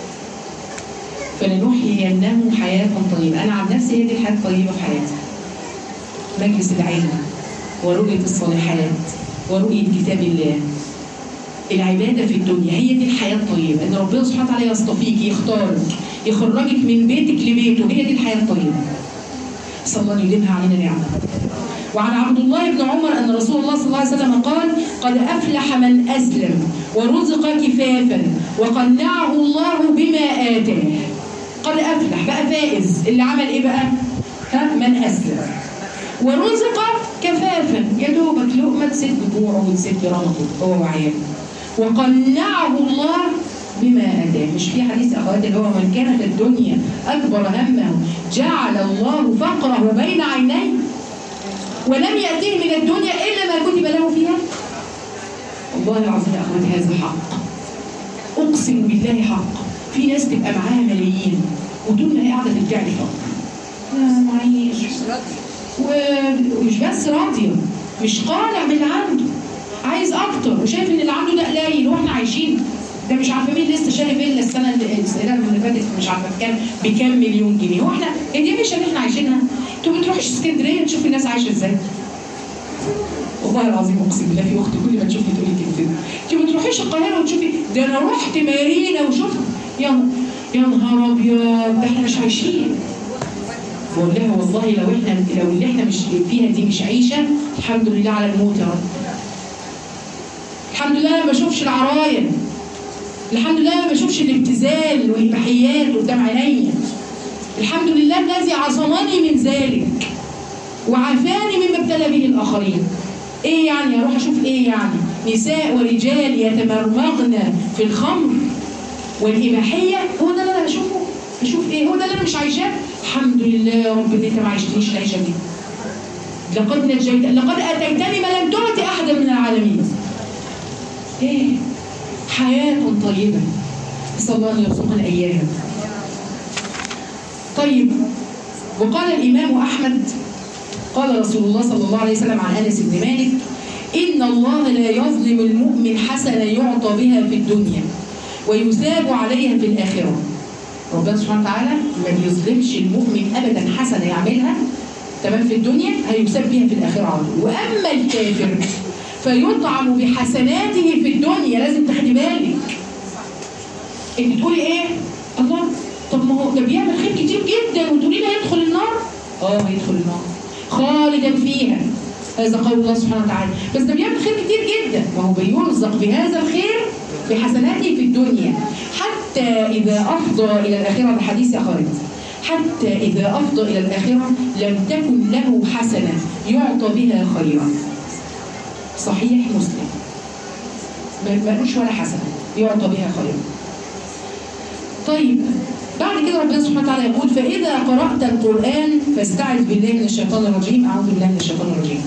فلنحيينه حياة طيبة. أنا عن نفسي هي دي الحياة الطيبة في حياتي. مجلس العلم ورؤية الصالحات ورؤية كتاب الله. العبادة في الدنيا هي دي الحياة الطيبة. إن ربنا سبحانه وتعالى يصطفيك، يختارك، يخرجك من بيتك لبيته. هي دي الحياة الطيبة. صلى الله يديمها علينا نعمة. وعن عبد الله بن عمر أن رسول الله صلى الله عليه وسلم قال قد أفلح من أسلم ورزق كفافا وقنعه الله بما آتاه. قد أفلح بقى فائز. اللي عمل إيه بقى؟ ها؟ من أسلم ورزق كفافا، يا دوبك لقمة تسد جوعه وتسد رمقه هو وعياله. وقنعه الله بما آتاه. مش في حديث أخوات اللي هو من كان في الدنيا أكبر همه جعل الله فقره بين عينيه ولم يأتيه من الدنيا إلا ما كتب له فيها. والله العظيم يا أخواتي هذا حق. أقسم بالله حق. في ناس تبقى معاها ملايين وطول ما هي قاعدة تدعي فقر. لا معيش. ومش بس راضية، مش قانع باللي عنده، عايز أكتر وشايف إن اللي عنده ده قليل. وإحنا عايشين ده مش عارفه مين لسه شاري فيلا السنه اللي اللي فاتت مش عارفه بكام بكام مليون جنيه. هو احنا هي دي مش اللي احنا عايشينها؟ انتوا ما بتروحوش اسكندريه تشوفوا الناس عايشه ازاي؟ والله العظيم اقسم بالله في اختي كل ما تشوفي تقولي كده. انتوا ما بتروحيش القاهره وتشوفي؟ ده انا رحت مارينا وشفت. يا يا نهار ابيض، ده احنا مش عايشين. بقول لها والله لو احنا لو اللي احنا مش فيها دي مش عيشه، الحمد لله على الموت يا رب. الحمد لله انا ما بشوفش العرايا. الحمد لله ما بشوفش الابتذال والإباحيات قدام عينيا. الحمد لله الذي عصمني من ذلك وعافاني مما ابتلى به الآخرين. إيه يعني أروح أشوف إيه يعني؟ نساء ورجال يتمرمغن في الخمر والإباحية. هو ده اللي أنا أشوفه؟ أشوف إيه؟ هو ده اللي أنا مش عايشاه؟ الحمد لله يا رب إن أنت ما عشتنيش العيشة دي. لقد نجيت لقد أتيتني ما لم تؤت أحدا من العالمين. إيه؟ حياة طيبة. نسأل الله أن يرزقنا إياها. طيب، وقال الإمام أحمد قال رسول الله صلى الله عليه وسلم عن أنس بن مالك إن الله لا يظلم المؤمن حسنة يعطى بها في الدنيا ويثاب عليها في الآخرة. ربنا سبحانه وتعالى ما بيظلمش المؤمن أبدا حسنة يعملها تمام في الدنيا هيثاب بها في الآخرة على طول. وأما الكافر فيطعم بحسناته في الدنيا. لازم تاخدي بالك. انت تقولي ايه؟ الله، طب ما هو ده بيعمل خير كتير جدا وتقولي لي هيدخل النار؟ اه هيدخل النار خالدا فيها، هذا قول الله سبحانه وتعالى. بس ده بيعمل خير كتير جدا، ما هو بيرزق بهذا الخير بحسناته في الدنيا حتى إذا أفضى إلى الآخرة. الحديث يا خالد، حتى إذا أفضى إلى الآخرة لم تكن له حسنة يعطى بها خيرا. صحيح مسلم، ما قالوش ولا حسنة يعطى بها خيرا. طيب بعد كده ربنا سبحانه وتعالى يقول فإذا قرأت القرآن فاستعذ بالله من الشيطان الرجيم. أعوذ بالله من الشيطان الرجيم.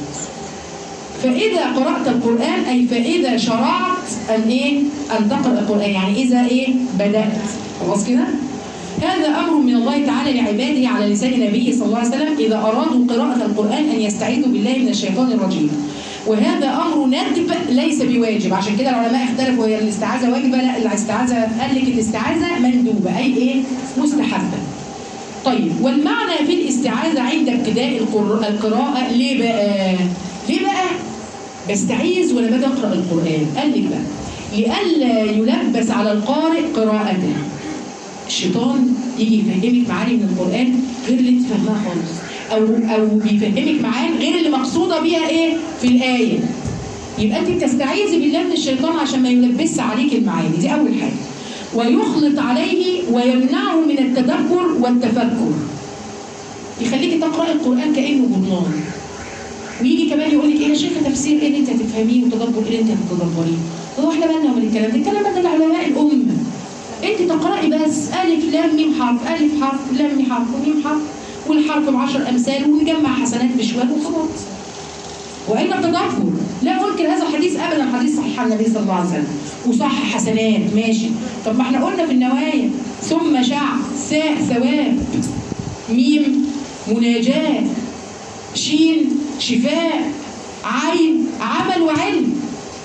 فإذا قرأت القرآن أي فإذا شرعت أن إيه؟ أن تقرأ القرآن، يعني إذا إيه؟ بدأت. خلاص كده؟ هذا أمر من الله تعالى لعباده على لسان نبيه صلى الله عليه وسلم إذا أرادوا قراءة القرآن أن يستعيذوا بالله من الشيطان الرجيم. وهذا أمر ندب ليس بواجب. عشان كده العلماء اختلفوا هي الاستعاذة واجبة؟ لا، الاستعاذة قال لك الاستعاذة مندوبة أي إيه؟ مستحبة. طيب والمعنى في الاستعاذة عند ابتداء القراءة ليه بقى؟ ليه بقى؟ بستعيذ ولا باجي أقرأ القرآن؟ قال لك بقى لئلا يلبس على القارئ قراءته. الشيطان يجي يفهمك معاني من القرآن غير اللي انت فاهماها خالص، او او بيفهمك معاني غير اللي مقصوده بيها ايه في الايه. يبقى انت بتستعيذي بالله من الشيطان عشان ما يلبسش عليك المعاني دي اول حاجه. ويخلط عليه ويمنعه من التدبر والتفكر، يخليكي تقراي القرآن كأنه جرنان. ويجي كمان يقول لك ايه يا شيخه تفسير ايه اللي انت هتفهميه وتدبر ايه اللي انت هتتدبريه؟ هو احنا مالنا من الكلام ده؟ الكلام ده لعلماء الامه. انت تقراي بس الف لام ميم حرف، الف حرف لام ميم حرف وميم حرف والحرف بعشر امثال ونجمع حسنات بشوال وخلاص. واين التدبر؟ لا انكر هذا الحديث ابدا، حديث صحيح عن النبي صلى الله عليه وسلم وصح حسنات ماشي. طب ما احنا قلنا في النوايا ثم شع ساء ثواب، ميم مناجاه، شين شفاء، عين عمل وعلم.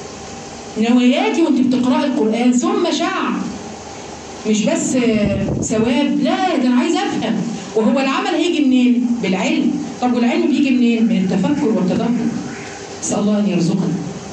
نواياتي وانت بتقراي القرآن ثم شع، مش بس ثواب، لا ده انا عايز افهم. وهو العمل هيجي منين؟ بالعلم. طب والعلم بيجي منين؟ من التفكر والتدبر. اسال الله ان يرزقنا.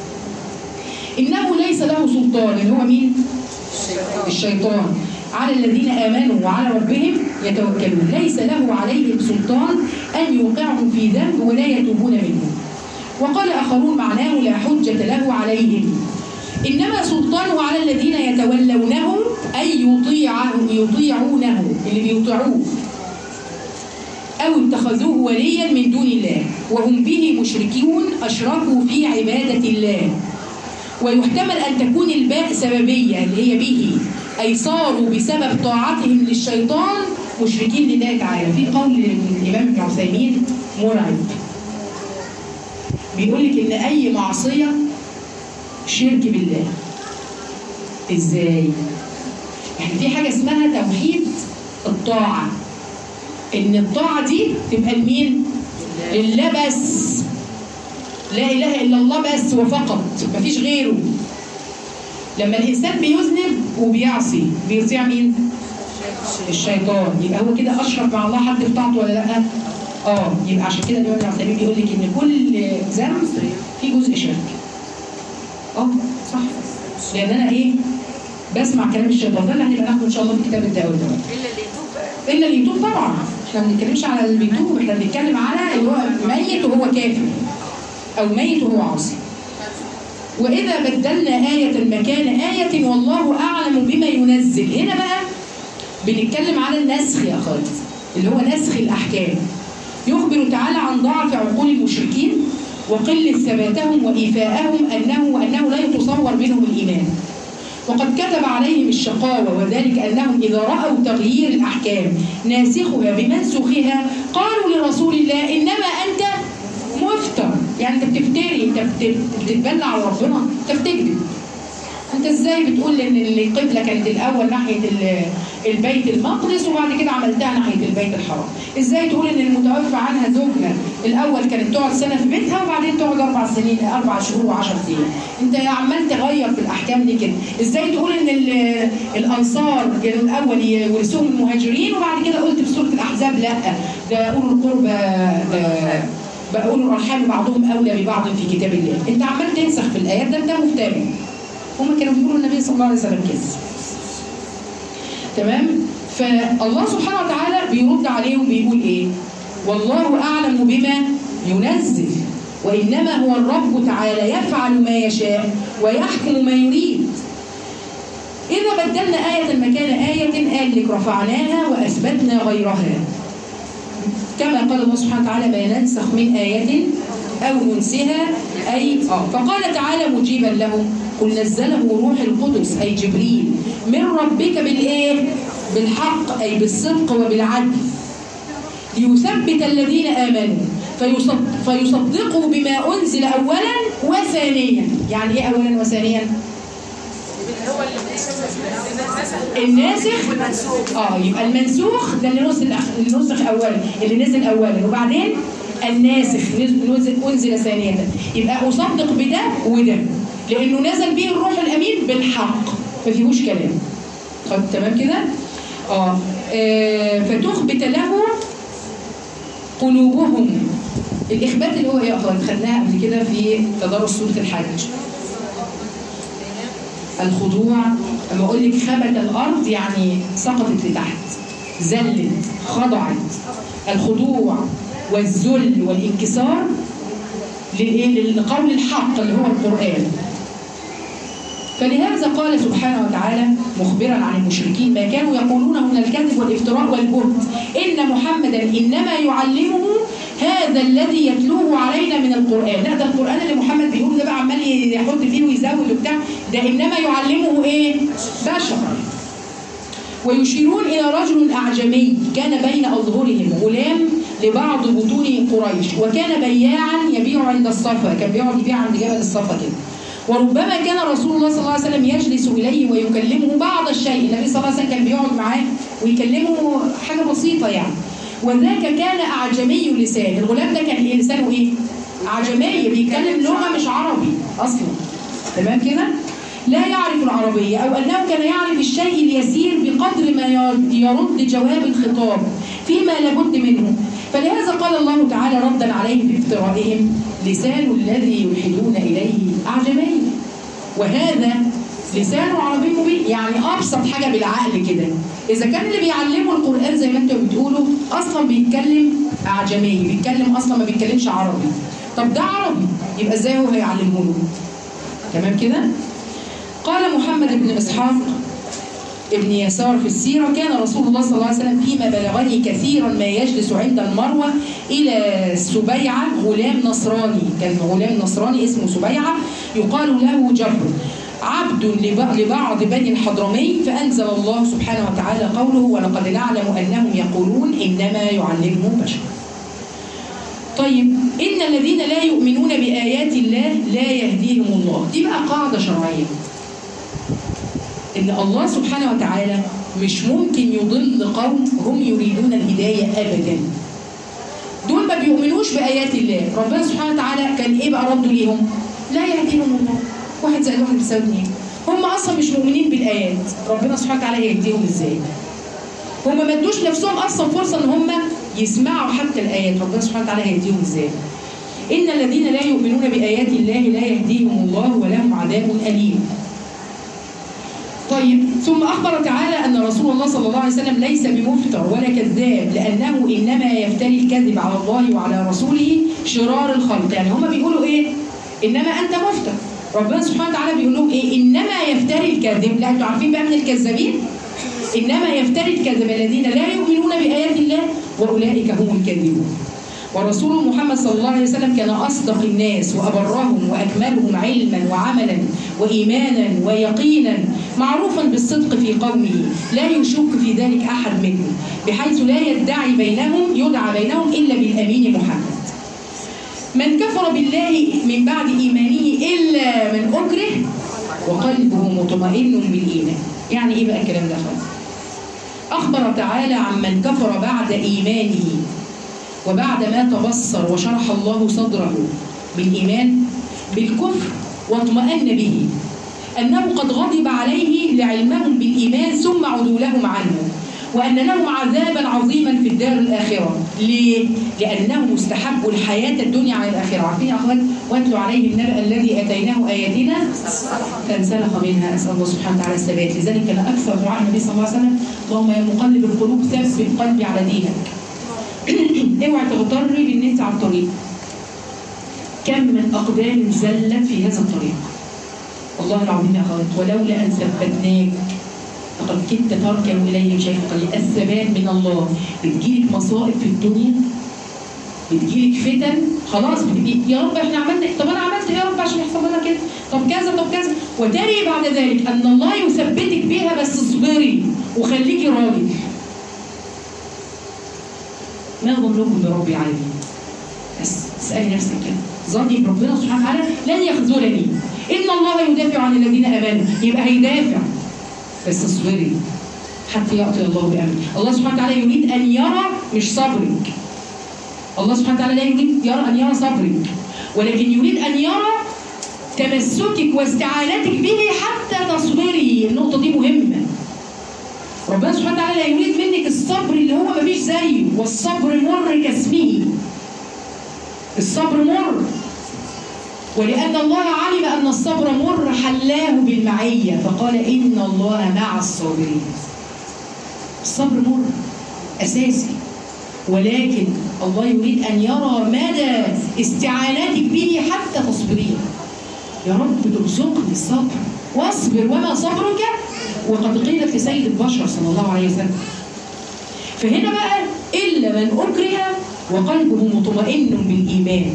انه ليس له سلطان، اللي هو مين؟ الشيطان. على الذين امنوا وعلى ربهم يتوكلون. ليس له عليهم سلطان ان يوقعهم في ذنب ولا يتوبون منه. وقال اخرون معناه لا حجة له عليهم، انما سلطانه على الذين يتولونه اي يطيعه يطيعونه، اللي بيطيعوه او اتخذوه وليا من دون الله وهم به مشركون اشركوا في عبادة الله. ويحتمل ان تكون الباء سببية اللي هي به، اي صاروا بسبب طاعتهم للشيطان مشركين لله تعالى. في قول الامام ابن عثيمين مرعب، بيقول لك ان اي معصية شرك بالله. ازاي؟ يعني في حاجة اسمها توحيد الطاعة، ان الطاعة دي تبقى لمين؟ لله بس، لا اله الا الله بس وفقط، مفيش غيره. لما الانسان بيذنب وبيعصي بيطيع مين؟ الشيطان. يبقى هو كده اشرك مع الله حد في طاعته ولا لا؟ اه. يبقى عشان كده الامام ابن عثيمين بيقول لك ان كل ذنب فيه جزء شرك. اه صح، لان انا ايه؟ بسمع كلام الشيطان. ده اللي هنبقى ناخده ان شاء الله في كتاب الدعوه ده. الا اللي يتوب بقى. الا اللي يتوب طبعا. احنا ما بنتكلمش على اللي بيتوب، احنا بنتكلم على اللي هو ميت وهو كافر او ميت وهو عاصي. واذا بدلنا آية مكان آية والله اعلم بما ينزل. هنا بقى بنتكلم على النسخ يا خالد، اللي هو نسخ الاحكام. يخبر تعالى عن ضعف عقول المشركين وقلة ثباتهم وإيفاءهم أنه وأنه لا يتصور منهم الإيمان. وقد كتب عليهم الشقاوة، وذلك أنهم إذا رأوا تغيير الأحكام ناسخها بمنسوخها قالوا لرسول الله إنما أنت مفتر. يعني أنت بتفتري، أنت بتتبنى على ربنا، أنت بتكذب. أنت إزاي بتقول إن القبلة كانت الأول ناحية البيت المقدس وبعد كده عملتها ناحية البيت الحرام؟ إزاي تقول إن المتوفى عنها زوجها الأول كانت تقعد سنة في بيتها وبعدين تقعد أربع سنين أربع شهور وعشر سنين؟ أنت عمال تغير في الأحكام دي كده. إزاي تقول إن الأنصار كانوا الأول يورثوهم المهاجرين وبعد كده قلت في سورة الأحزاب لا ده أولو القربى بقول الارحام بعضهم اولى ببعض في كتاب الله. انت عمال تنسخ في الايات، ده انت مفتري. هم كانوا بيقولوا النبي صلى الله عليه وسلم كده. تمام؟ فالله سبحانه وتعالى بيرد عليهم بيقول ايه؟ والله اعلم بما ينزل وانما هو الرب تعالى يفعل ما يشاء ويحكم ما يريد. إذا بدلنا آية مكان آية قال لك رفعناها وأثبتنا غيرها. كما قال الله سبحانه وتعالى ما ننسخ من آية أو ننسها أي آه فقال تعالى مجيبا لهم قل نزله روح القدس أي جبريل من ربك بالإيه؟ بالحق أي بالصدق وبالعدل ليثبت الذين آمنوا فيصدقوا بما أنزل أولا وثانيا. يعني إيه أولا وثانيا؟ الناسخ اه يبقى المنسوخ ده اللي نسخ اللي نسخ اولا اللي نزل اولا، وبعدين الناسخ نزل انزل ثانيا. يبقى اصدق بده وده لانه نزل به الروح الامين بالحق ما فيهوش كلام. خد تمام كده؟ اه, آه فتخبت له قلوبهم. الاخبات اللي هو ايه؟ خدناها قبل كده في تدارس سوره الحج. الخضوع لما اقول لك خبت الارض يعني سقطت لتحت، زلت، خضعت. الخضوع والذل والانكسار لقول الحق اللي هو القرآن. فلهذا قال سبحانه وتعالى مخبرا عن المشركين ما كانوا يقولونه من الكذب والافتراء والبهت إن محمدا إنما يعلمه هذا الذي يتلوه علينا من القرآن. لا ده القرآن اللي محمد بيقول ده بقى عمال يحط فيه ويزود وبتاع، ده إنما يعلمه إيه؟ بشر. ويشيرون إلى رجل أعجمي كان بين أظهرهم غلام لبعض بطون قريش وكان بياعا يبيع عند الصفا، كان بيقعد يبيع عند جبل الصفا كده. وربما كان رسول الله صلى الله عليه وسلم يجلس إليه ويكلمه بعض الشيء. النبي صلى الله عليه وسلم كان بيقعد معاه ويكلمه حاجة بسيطة يعني. وذاك كان أعجمي اللسان. الغلام ده كان إيه؟ لسانه إيه؟ أعجمي، بيتكلم لغة مش عربي أصلا. تمام كده؟ لا يعرف العربية، أو أنه كان يعرف الشيء اليسير بقدر ما يرد جواب الخطاب فيما لابد منه. فلهذا قال الله تعالى ردا عليهم بافترائهم لسان الذي يلحدون إليه أعجمي وهذا لسان عربي مبين. يعني أبسط حاجة بالعقل كده، إذا كان اللي بيعلموا القرآن زي ما أنتم بتقولوا أصلا بيتكلم أعجمي، بيتكلم أصلا ما بيتكلمش عربي، طب ده عربي يبقى إزاي هو هيعلمه له؟ تمام كده؟ قال محمد بن إسحاق ابن يسار في السيرة كان رسول الله صلى الله عليه وسلم فيما بلغني كثيرا ما يجلس عند المروة إلى سبيعة غلام نصراني، كان غلام نصراني اسمه سبيعة يقال له جبر عبد لبعض بني الحضرمي. فأنزل الله سبحانه وتعالى قوله ولقد نعلم أنهم يقولون إنما يعلمه بشر. طيب إن الذين لا يؤمنون بآيات الله لا يهديهم الله. دي بقى قاعدة شرعية إن الله سبحانه وتعالى مش ممكن يضل قوم هم يريدون الهداية أبدا. دول ما بيؤمنوش بآيات الله. ربنا سبحانه وتعالى كان إيه بقى رده ليهم؟ لا يهديهم الله. واحد زائد واحد بيساوي اتنين. هم أصلا مش مؤمنين بالآيات، ربنا سبحانه وتعالى هيهديهم إزاي؟ هم ما ادوش نفسهم أصلا فرصة إن هم يسمعوا حتى الآيات، ربنا سبحانه وتعالى هيهديهم إزاي؟ إن الذين لا يؤمنون بآيات الله لا يهديهم الله ولهم عذاب أليم. طيب ثم أخبر تعالى أن رسول الله صلى الله عليه وسلم ليس بمفتر ولا كذاب لأنه إنما يفتري الكذب على الله وعلى رسوله شرار الخلق. يعني هم بيقولوا إيه؟ إنما أنت مفتر. ربنا سبحانه وتعالى بيقول لهم إيه؟ إنما يفتري الكذب. لا أنتوا عارفين بقى من الكذابين؟ إنما يفتري الكذب الذين لا يؤمنون بآيات الله وأولئك هم الكاذبون. ورسول محمد صلى الله عليه وسلم كان أصدق الناس وأبرهم وأكملهم علما وعملا وإيمانا ويقينا معروفا بالصدق في قومه لا يشك في ذلك أحد منهم بحيث لا يدعي بينهم يدعى بينهم إلا بالأمين محمد. من كفر بالله من بعد إيمانه إلا من أكره وقلبه مطمئن بالإيمان. يعني إيه بقى الكلام ده؟ أخبر تعالى عن من كفر بعد إيمانه وبعد ما تبصر وشرح الله صدره بالإيمان بالكفر واطمأن به أنه قد غضب عليه لعلمهم بالإيمان ثم عدولهم عنه وأن لهم عذابا عظيما في الدار الآخرة. ليه؟ لأنه مستحب الحياة الدنيا على الآخرة. عارفين يا أخوات؟ واتلوا عليهم النبأ الذي آتيناه آياتنا فانسلخ منها. أسأل الله سبحانه وتعالى الثبات. لذلك كان أكثر دعاء النبي صلى الله عليه وسلم اللهم يا مقلب القلوب ثبت قلبي على دينك. اوعى تغتري بان انت على الطريق. كم من اقدام زلت في هذا الطريق والله العظيم يا اخوات، ولولا ان ثبتناك لقد كدت تركن اليهم شيئا قليلا. الثبات من الله. بتجيلك مصائب في الدنيا، بتجيلك فتن، خلاص بتبقي يا رب احنا عملنا، طب انا عملت ايه يا رب عشان يحصل لنا كده؟ طب كذا طب كذا، وتري بعد ذلك ان الله يثبتك بها. بس اصبري وخليكي راجل. ما ظنكم برب العالمين؟ بس اسألي نفسك كده، ظني بربنا سبحانه وتعالى لن يخذلني. إن الله يدافع عن الذين آمنوا، يبقى هيدافع. بس اصبري حتى يأتي الله بأمره. الله سبحانه وتعالى يريد أن يرى مش صبرك. الله سبحانه وتعالى لا يريد يرى أن يرى صبرك، ولكن يريد أن يرى تمسكك واستعانتك به حتى تصبري. النقطة دي مهمة. ربنا سبحانه وتعالى لا يريد منك الصبر اللي هو مفيش زيه، والصبر مر كاسمه. الصبر مر، ولأن الله علم أن الصبر مر حلاه بالمعية فقال إن الله مع الصابرين. الصبر مر أساسي، ولكن الله يريد أن يرى مدى استعانتك به حتى تصبرين. يا رب ترزقني الصبر واصبر وما صبرك. وقد قيلت لسيد البشر صلى الله عليه وسلم. فهنا بقى إلا من أكره وقلبه مطمئن بالإيمان.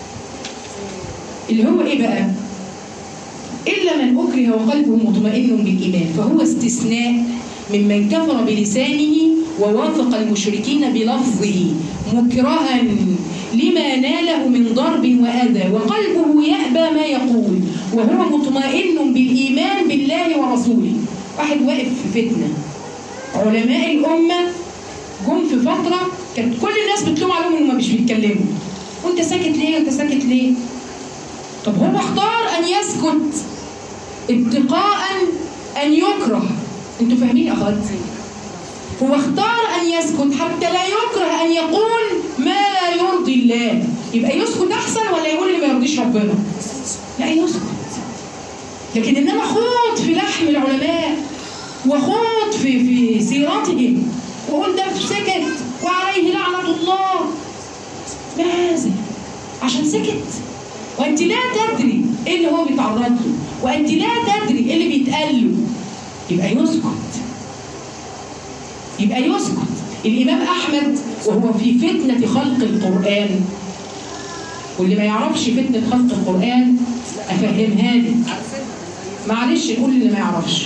اللي هو إيه بقى؟ إلا من أكره وقلبه مطمئن بالإيمان، فهو استثناء ممن كفر بلسانه ووافق المشركين بلفظه مكرها لما ناله من ضرب وأذى، وقلبه يأبى ما يقول وهو مطمئن بالإيمان بالله ورسوله. واحد واقف في فتنة، علماء الأمة جم في فترة كانت كل الناس بتلوم عليهم إنهم مش بيتكلموا. وأنت ساكت ليه؟ أنت ساكت ليه؟ طب هو اختار أن يسكت اتقاء أن يكره. أنتوا فاهمين يا أخوات؟ هو اختار أن يسكت حتى لا يكره أن يقول ما لا يرضي الله. يبقى يسكت أحسن ولا يقول اللي ما يرضيش ربنا؟ لا يسكت. لكن إن أنا خوض في لحم العلماء وخوض في في سيرتهم وقول ده سكت وعليه لعنة الله، ماذا؟ عشان سكت؟ وأنت لا تدري إيه اللي هو بيتعرض له، وأنت لا تدري إيه اللي بيتقال له. يبقى يسكت. يبقى يسكت. الإمام أحمد وهو في فتنة خلق القرآن، واللي ما يعرفش فتنة خلق القرآن أفهمها لك. معلش نقول اللي ما يعرفش.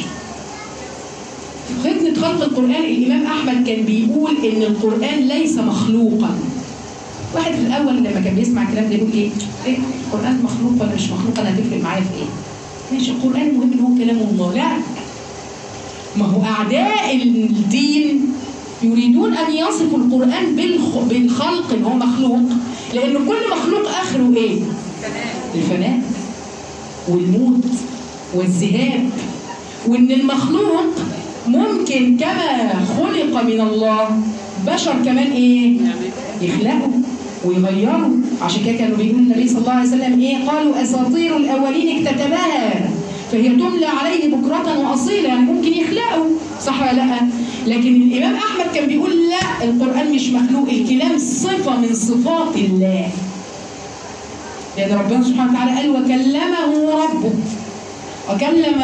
فتنة خلق القرآن الإمام أحمد كان بيقول إن القرآن ليس مخلوقا. واحد في الأول لما كان بيسمع الكلام ده يقول إيه؟ إيه؟ القرآن مخلوق ولا مش مخلوق؟ أنا هتفرق معايا في إيه؟ ماشي القرآن مهم إن هو كلام الله. لا، ما هو أعداء الدين يريدون أن يصفوا القرآن بالخلق إن هو مخلوق، لأن كل مخلوق آخره إيه؟ الفناء والموت والذهاب، وإن المخلوق ممكن كما خلق من الله بشر كمان إيه؟ يخلقوا ويغيروا. عشان كده كانوا بيقولوا النبي صلى الله عليه وسلم إيه؟ قالوا أساطير الأولين اكتتبها فهي تملى عليه بكرة وأصيلا. يعني ممكن يخلقوا، صح ولا لا؟ لكن الإمام أحمد كان بيقول لا، القرآن مش مخلوق، الكلام صفة من صفات الله. لأن ربنا سبحانه وتعالى قال وكلمه ربه، وكلم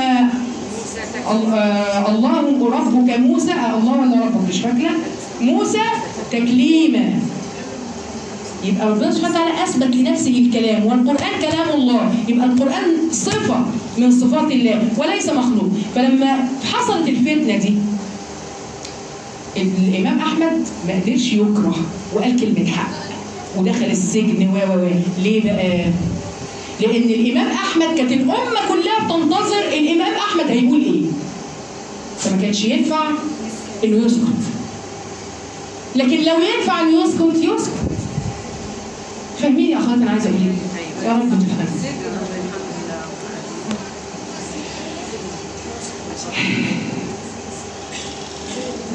الله ربك موسى، الله ولا ربك مش فاكرة، موسى تكليما. يبقى ربنا سبحانه وتعالى أثبت لنفسه الكلام، والقرآن كلام الله، يبقى القرآن صفة من صفات الله وليس مخلوق. فلما حصلت الفتنة دي الإمام أحمد ما قدرش يكره وقال كلمة حق ودخل السجن و و و ليه بقى؟ لأن الإمام أحمد كانت الأمة كلها بتنتظر الإمام أحمد هيقول إيه؟ فما كانش ينفع إنه يسكت. لكن لو ينفع إنه يسكت يسكت. فاهمين يا أخوات أنا عايزة أقول إيه؟ يا رب تفهموا.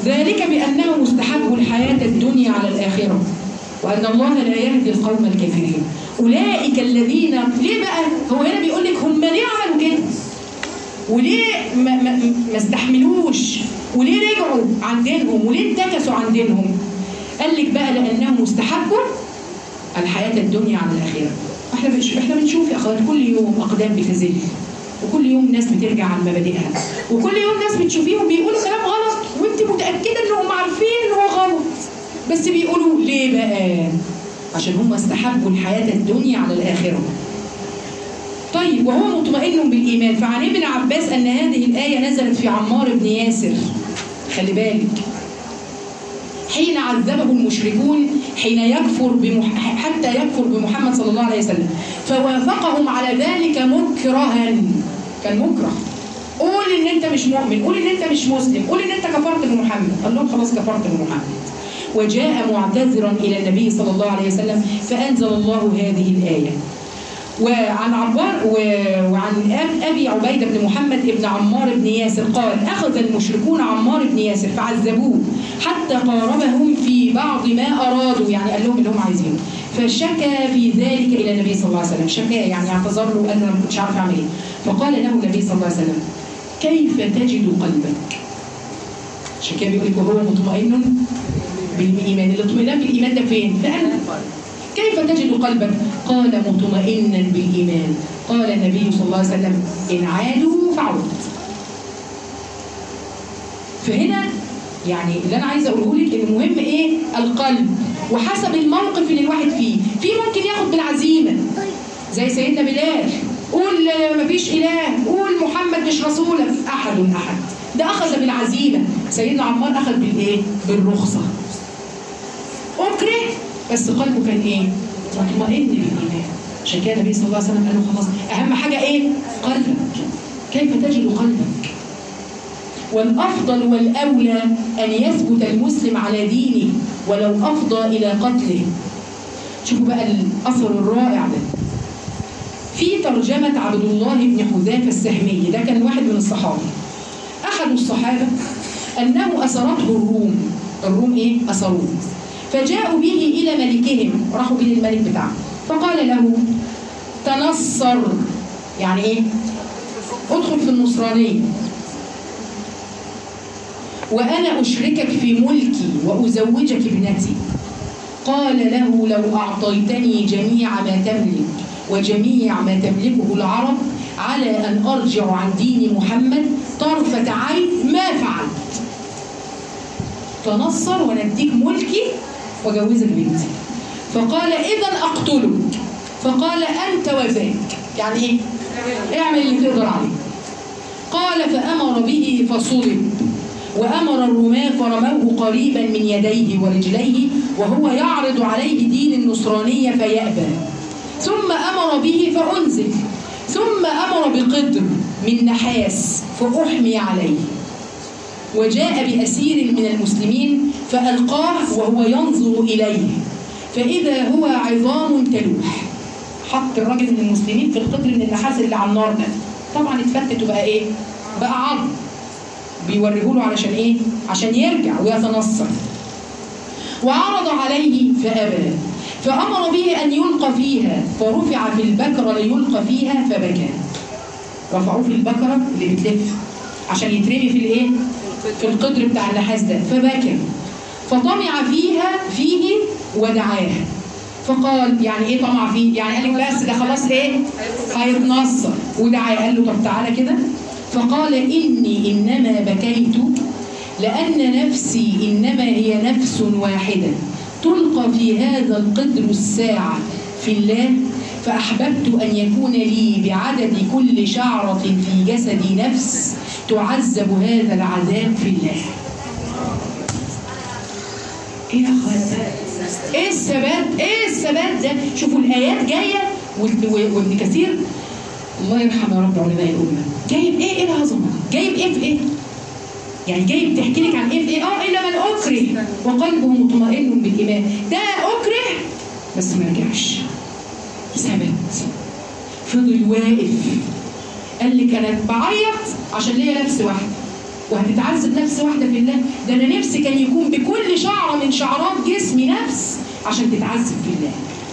ذلك بأنه مستحب الحياة الدنيا على الآخرة وأن الله لا يهدي القوم الكافرين. أولئك الذين، ليه بقى؟ هو هنا بيقول لك هم ليه عملوا كده؟ وليه ما, ما, ما استحملوش؟ وليه رجعوا عن دينهم؟ وليه انتكسوا عن دينهم؟ قال لك بقى لأنهم مستحبوا الحياة الدنيا على الآخرة. احنا احنا بنشوف يا اخوات كل يوم أقدام بتزل، وكل يوم ناس بترجع عن مبادئها، وكل يوم ناس بتشوفيهم بيقولوا كلام غلط وانت متأكدة انهم عارفين ان هو غلط، بس بيقولوا ليه بقى؟ عشان هم استحبوا الحياة الدنيا على الآخرة. طيب وهو مطمئن بالإيمان. فعن ابن عباس أن هذه الآية نزلت في عمار بن ياسر، خلي بالك، حين عذبه المشركون حين يكفر بمح... حتى يكفر بمحمد صلى الله عليه وسلم، فوافقهم على ذلك مكرها، كان مكره. قول ان انت مش مؤمن، قول ان انت مش مسلم، قول ان انت كفرت بمحمد. قال لهم خلاص كفرت بمحمد. وجاء معتذرا الى النبي صلى الله عليه وسلم فانزل الله هذه الايه. وعن عمار وعن ابي عبيده بن محمد بن عمار بن ياسر قال اخذ المشركون عمار بن ياسر فعذبوه حتى قاربهم في بعض ما ارادوا، يعني قال لهم اللي هم عايزينه، فشكى في ذلك الى النبي صلى الله عليه وسلم، شكى يعني اعتذر له وقال انا ما كنتش عارف اعمل ايه. فقال له النبي صلى الله عليه وسلم كيف تجد قلبك؟ شكى بيقول لك وهو مطمئن بالايمان. الاطمئنان بالايمان ده فين؟ في قلبك. كيف تجد قلبك؟ قال مطمئنا بالإيمان. قال النبي صلى الله عليه وسلم إن عادوا فعود. فهنا يعني اللي أنا عايزة أقوله لك إن المهم إيه؟ القلب، وحسب الموقف اللي الواحد فيه. في ممكن ياخد بالعزيمة زي سيدنا بلال، قول مفيش إله، قول محمد مش رسولك، أحد أحد، ده أخذ بالعزيمة. سيدنا عمار أخذ بالإيه؟ بالرخصة. أكره بس قلبه كان ايه؟ مطمئن بالايمان. عشان كده النبي صلى الله عليه وسلم قال له خلاص اهم حاجه ايه؟ قلبك. كيف تجد قلبك؟ والافضل والاولى ان يثبت المسلم على دينه ولو افضى الى قتله. شوفوا بقى الاثر الرائع ده. في ترجمه عبد الله بن حذافه السهمي، ده كان واحد من الصحابه. احد الصحابه انه اسرته الروم. الروم ايه؟ اسروه. فجاءوا به إلى ملكهم، راحوا إلى الملك بتاعهم، فقال له تنصر، يعني إيه؟ ادخل في النصرانية وأنا أشركك في ملكي وأزوجك ابنتي. قال له لو أعطيتني جميع ما تملك وجميع ما تملكه العرب على أن أرجع عن دين محمد طرفة عين ما فعلت. تنصر ونديك ملكي وجوزك بنتي. فقال إذا أقتلك. فقال أنت وذاك، يعني إيه؟ اعمل اللي تقدر عليه. قال فأمر به فصلب، وأمر الرماة فرموه قريبا من يديه ورجليه وهو يعرض عليه دين النصرانية فيأبى. ثم أمر به فأنزل، ثم أمر بقدر من نحاس فأحمي عليه. وجاء بأسير من المسلمين فألقاه وهو ينظر إليه فإذا هو عظام تلوح. حط الراجل من المسلمين في القدر من النحاس اللي على النار ده، طبعا اتفتت وبقى ايه؟ بقى عظم. بيوريه له علشان ايه؟ عشان يرجع ويتنصر. وعرض عليه فأبى، فأمر به أن يلقى فيها، فرفع في البكرة ليلقى فيها فبكى. رفعوه في البكرة اللي بتلف عشان يترمي في الايه؟ في القدر بتاع النحاس ده، فبكى. فطمع فيها فيه ودعاه. فقال يعني ايه طمع فيه؟ يعني قال لك بس ده خلاص ايه؟ هيتنصر. ودعاه قال له طب تعالى كده. فقال إني إنما بكيت لأن نفسي إنما هي نفس واحدة تلقى في هذا القدر الساعة في الله، فأحببت أن يكون لي بعدد كل شعرة في جسدي نفس تعذب هذا العذاب في الله. ايه يا اخوات؟ ايه الثبات؟ ايه الثبات ده؟ شوفوا الايات جايه وابن كثير الله يرحم يا رب علماء الامه جايب ايه؟ ايه العظمه؟ جايب ايه في ايه؟ يعني جايب تحكي لك عن ايه في ايه؟ اه الا من اكره وقلبه مطمئن بالايمان. ده اكره بس ما رجعش، ثبت، فضل واقف. قال لك انا بعيط عشان ليا نفس واحده، وهتتعذب نفس واحده في الله؟ ده انا نفسي كان يكون بكل شعره من شعرات جسمي نفس عشان تتعذب في الله.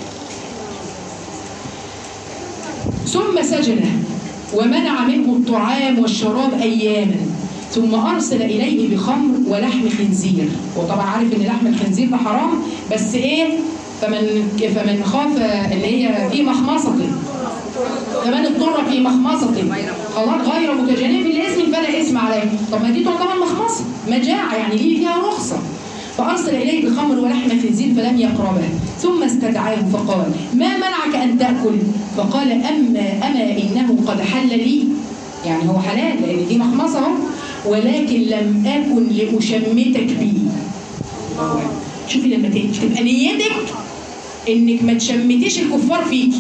ثم سجن ومنع منه الطعام والشراب اياما، ثم ارسل اليه بخمر ولحم خنزير. وطبعا عارف ان لحم الخنزير ده حرام، بس ايه؟ فمن فمن خاف اللي هي في مخمصه، كمان اضطر في مخمصه خلاص غير متجانب لاثم فلا اثم عليه. طب ما دي تعتبر مخمصه مجاعه، يعني ليه فيها رخصه. فارسل اليه بخمر ولحم خنزير فلم يقربه، ثم استدعاه فقال: ما منعك ان تاكل؟ فقال: اما اما انه قد حل لي، يعني هو حلال لان دي مخمصه اهو، ولكن لم اكن لاشمتك به. شوفي لما تبقى نيتك انك ما تشمتيش الكفار فيكي،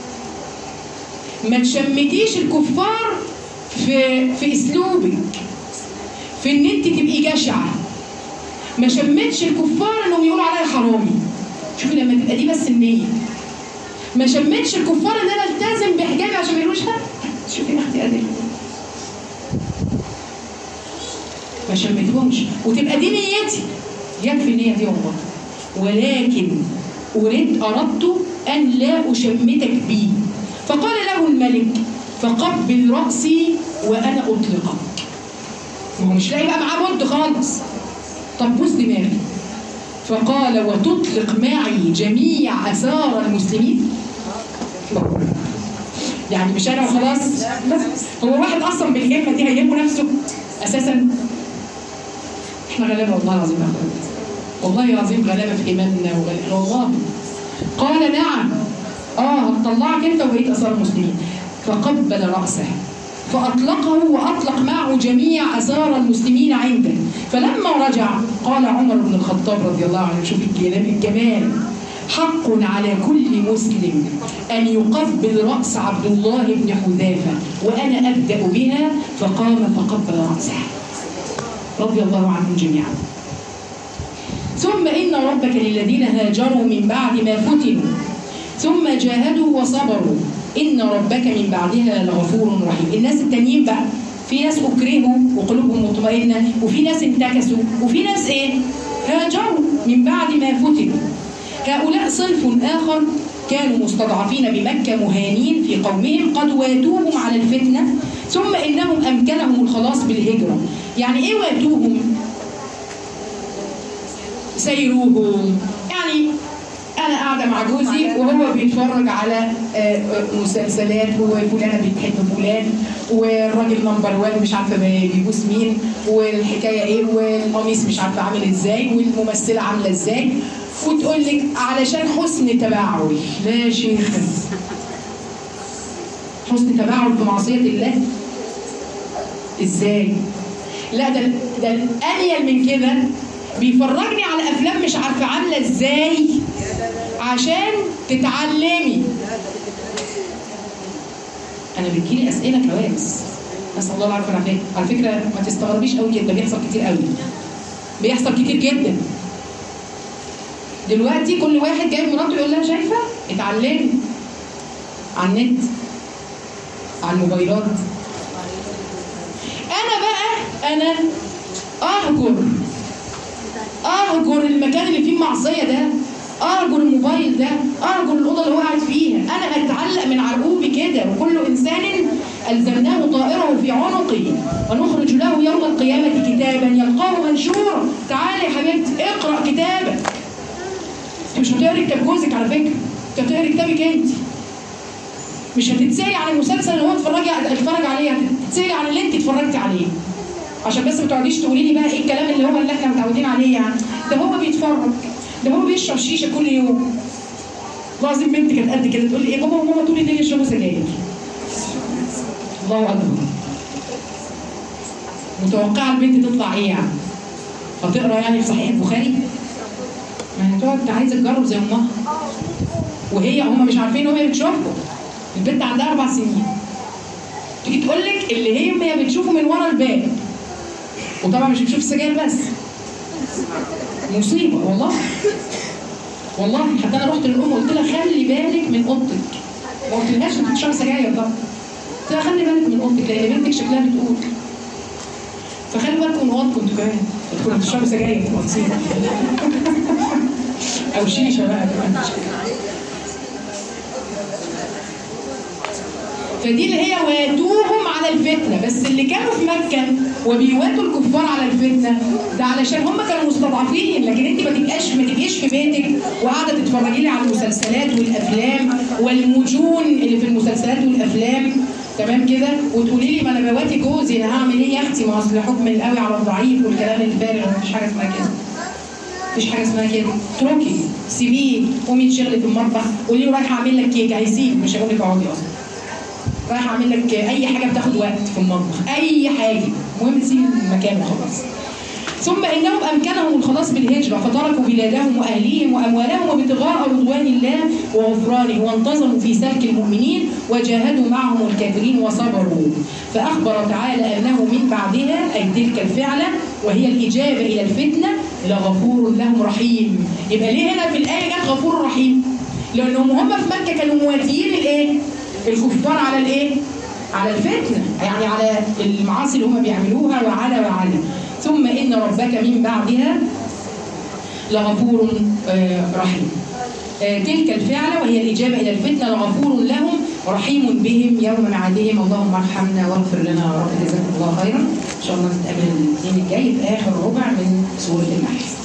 ما تشمتيش الكفار في في اسلوبك، في ان انت تبقي جشعه، ما شمتش الكفار انهم يقولوا عليا حرامي. شوفي لما تبقى دي بس النيه. ما شمتش الكفار ان انا التزم بحجابي عشان ما يقولوش ها. شوفي يا اختي ادي ما شمتهمش، وتبقى دي نيتي. يكفي النيه دي والله. ولكن اريد اردت ان لا اشمتك بي. فقال له الملك: فقبل راسي وانا اطلقك. ما هو مش لاقي بقى معاه بد خالص. طب بوس دماغي. فقال: وتطلق معي جميع اثار المسلمين؟ يعني مش انا وخلاص؟ هو واحد اصلا بالهمه دي هيهمه نفسه اساسا؟ احنا غلابه والله العظيم يا اخواتي، والله العظيم غلابه في ايماننا وغلابه والله. قال: نعم، اه هتطلعك انت وبقيه اثار المسلمين. فقبل راسه فاطلقه واطلق معه جميع اثار المسلمين عنده. فلما رجع قال عمر بن الخطاب رضي الله عنه، شوف الجمال: حق على كل مسلم ان يقبل راس عبد الله بن حذافه وانا ابدا بها. فقام فقبل راسه رضي الله عنهم جميعا. ثم ان ربك للذين هاجروا من بعد ما فتنوا ثم جاهدوا وصبروا ان ربك من بعدها لغفور رحيم. الناس التانيين بقى، في ناس اكرهوا وقلوبهم مطمئنه، وفي ناس انتكسوا، وفي ناس ايه؟ هاجروا من بعد ما فتنوا. هؤلاء صنف اخر كانوا مستضعفين بمكه مهانين في قومهم قد واتوهم على الفتنه ثم انهم امكنهم الخلاص بالهجره. يعني ايه واتوهم؟ سيروهم. يعني انا قاعده مع جوزي وهو بيتفرج على مسلسلات، وفلانه بتحب فلان، والراجل نمبر وان مش عارفه بيبوس مين، والحكايه ايه، والقميص مش عارفه عامل ازاي، والممثله عامله ازاي، وتقول لك علشان حسن تباعد. لا يا شيخ، حسن تباعد بمعصيه الله ازاي؟ لا ده ده الانيل من كده، بيفرجني على افلام مش عارفه عامله ازاي عشان تتعلمي. انا بتجيلي اسئله كوارث، نسال الله العافيه والعافيه. على فكره ما تستغربيش قوي كده، بيحصل كتير قوي، بيحصل كتير جدا. دلوقتي كل واحد جايب مراته يقول لها شايفه اتعلمي على النت، على الموبايلات. انا بقى انا اهجر اهجر المكان اللي فيه معصيه ده، اهجر الموبايل ده، اهجر الاوضه اللي هو قاعد فيها. انا هتعلق من عرقوبي كده. وكل انسان الزمناه طائره في عنقه ونخرج له يوم القيامه كتابا يلقاه منشورا. تعالي يا حبيبتي اقرا كتابك. انت مش هتقري كتاب جوزك على فكره، انت هتقري كتابك انت. مش هتتسالي عن المسلسل اللي هو اتفرجي اتفرج عليه، هتتسالي عن اللي انت اتفرجتي عليه. عشان بس ما تقعديش تقولي لي بقى ايه الكلام اللي هو اللي احنا متعودين عليه. يعني ده هو بيتفرج، ده هو بيشرب شيشه كل يوم. لازم بنتي كانت قد كده تقول لي ايه بابا وماما طول الليل يشربوا سجاير. الله اكبر. متوقعه البنت تطلع ايه يعني؟ هتقرا يعني في صحيح البخاري؟ ما هتقعد عايزه تجرب زي امها. وهي هم مش عارفين وهي بتشوفه. البنت عندها اربع سنين. تيجي تقول لك اللي هي هي بتشوفه من ورا الباب. وطبعا مش بتشوف السجاير بس. مصيبه والله. والله حتى انا رحت للام وقلت لها خلي بالك من اوضتك. ما قلتلهاش انت بتشرب سجاير طبعا. قلت لها خلي بالك من اوضتك لان بنتك شكلها بتقول. فخلوا بالكم نقطكم انتوا كمان، تكونوا بتشربوا سجاير مقصين او شيشه بقى كمان. فدي اللي هي واتوهم على الفتنه، بس اللي كانوا في مكه وبيواتوا الكفار على الفتنه ده علشان هم كانوا مستضعفين، لكن انت ما تبقاش ما تبقيش في بيتك وقاعده تتفرجي لي على المسلسلات والافلام والمجون اللي في المسلسلات والافلام، تمام كده، وتقولي لي ما انا بواتي جوزي، انا هعمل ايه يا اختي؟ ما اصل حكم القوي على الضعيف والكلام الفارغ، مفيش حاجه اسمها كده. مفيش حاجه اسمها كده، اتركي سيبيه، قومي تشغلي في المطبخ، قولي له رايحه اعمل لك كيك، هيسيب، مش هيقول لك اقعدي اصلا. رايحه اعمل لك اي حاجه بتاخد وقت في المطبخ، اي حاجه، المهم تسيبي المكان وخلاص. ثم انهم امكنهم الخلاص بالهجره فتركوا بلادهم واهليهم واموالهم وابتغاء رضوان الله وغفرانه، وانتظموا في سلك المؤمنين وجاهدوا معهم الكافرين وصبروا. فاخبر تعالى انه من بعدها اي تلك الفعله وهي الاجابه الى الفتنه لغفور لهم رحيم. يبقى ليه هنا في الايه جت غفور رحيم؟ لانهم هم في مكه كانوا مواتيين الايه؟ الكفار على الايه؟ على الفتنه، يعني على المعاصي اللي هم بيعملوها وعلى وعلى. ثم إن ربك من بعدها لغفور رحيم. تلك الفعلة وهي الإجابة إلى الفتنة لغفور لهم رحيم بهم يوم معادهم. اللهم ارحمنا واغفر لنا يا رب، جزاكم الله خيرا. إن شاء الله نتقابل الاثنين الجاي في آخر ربع من سورة النحل.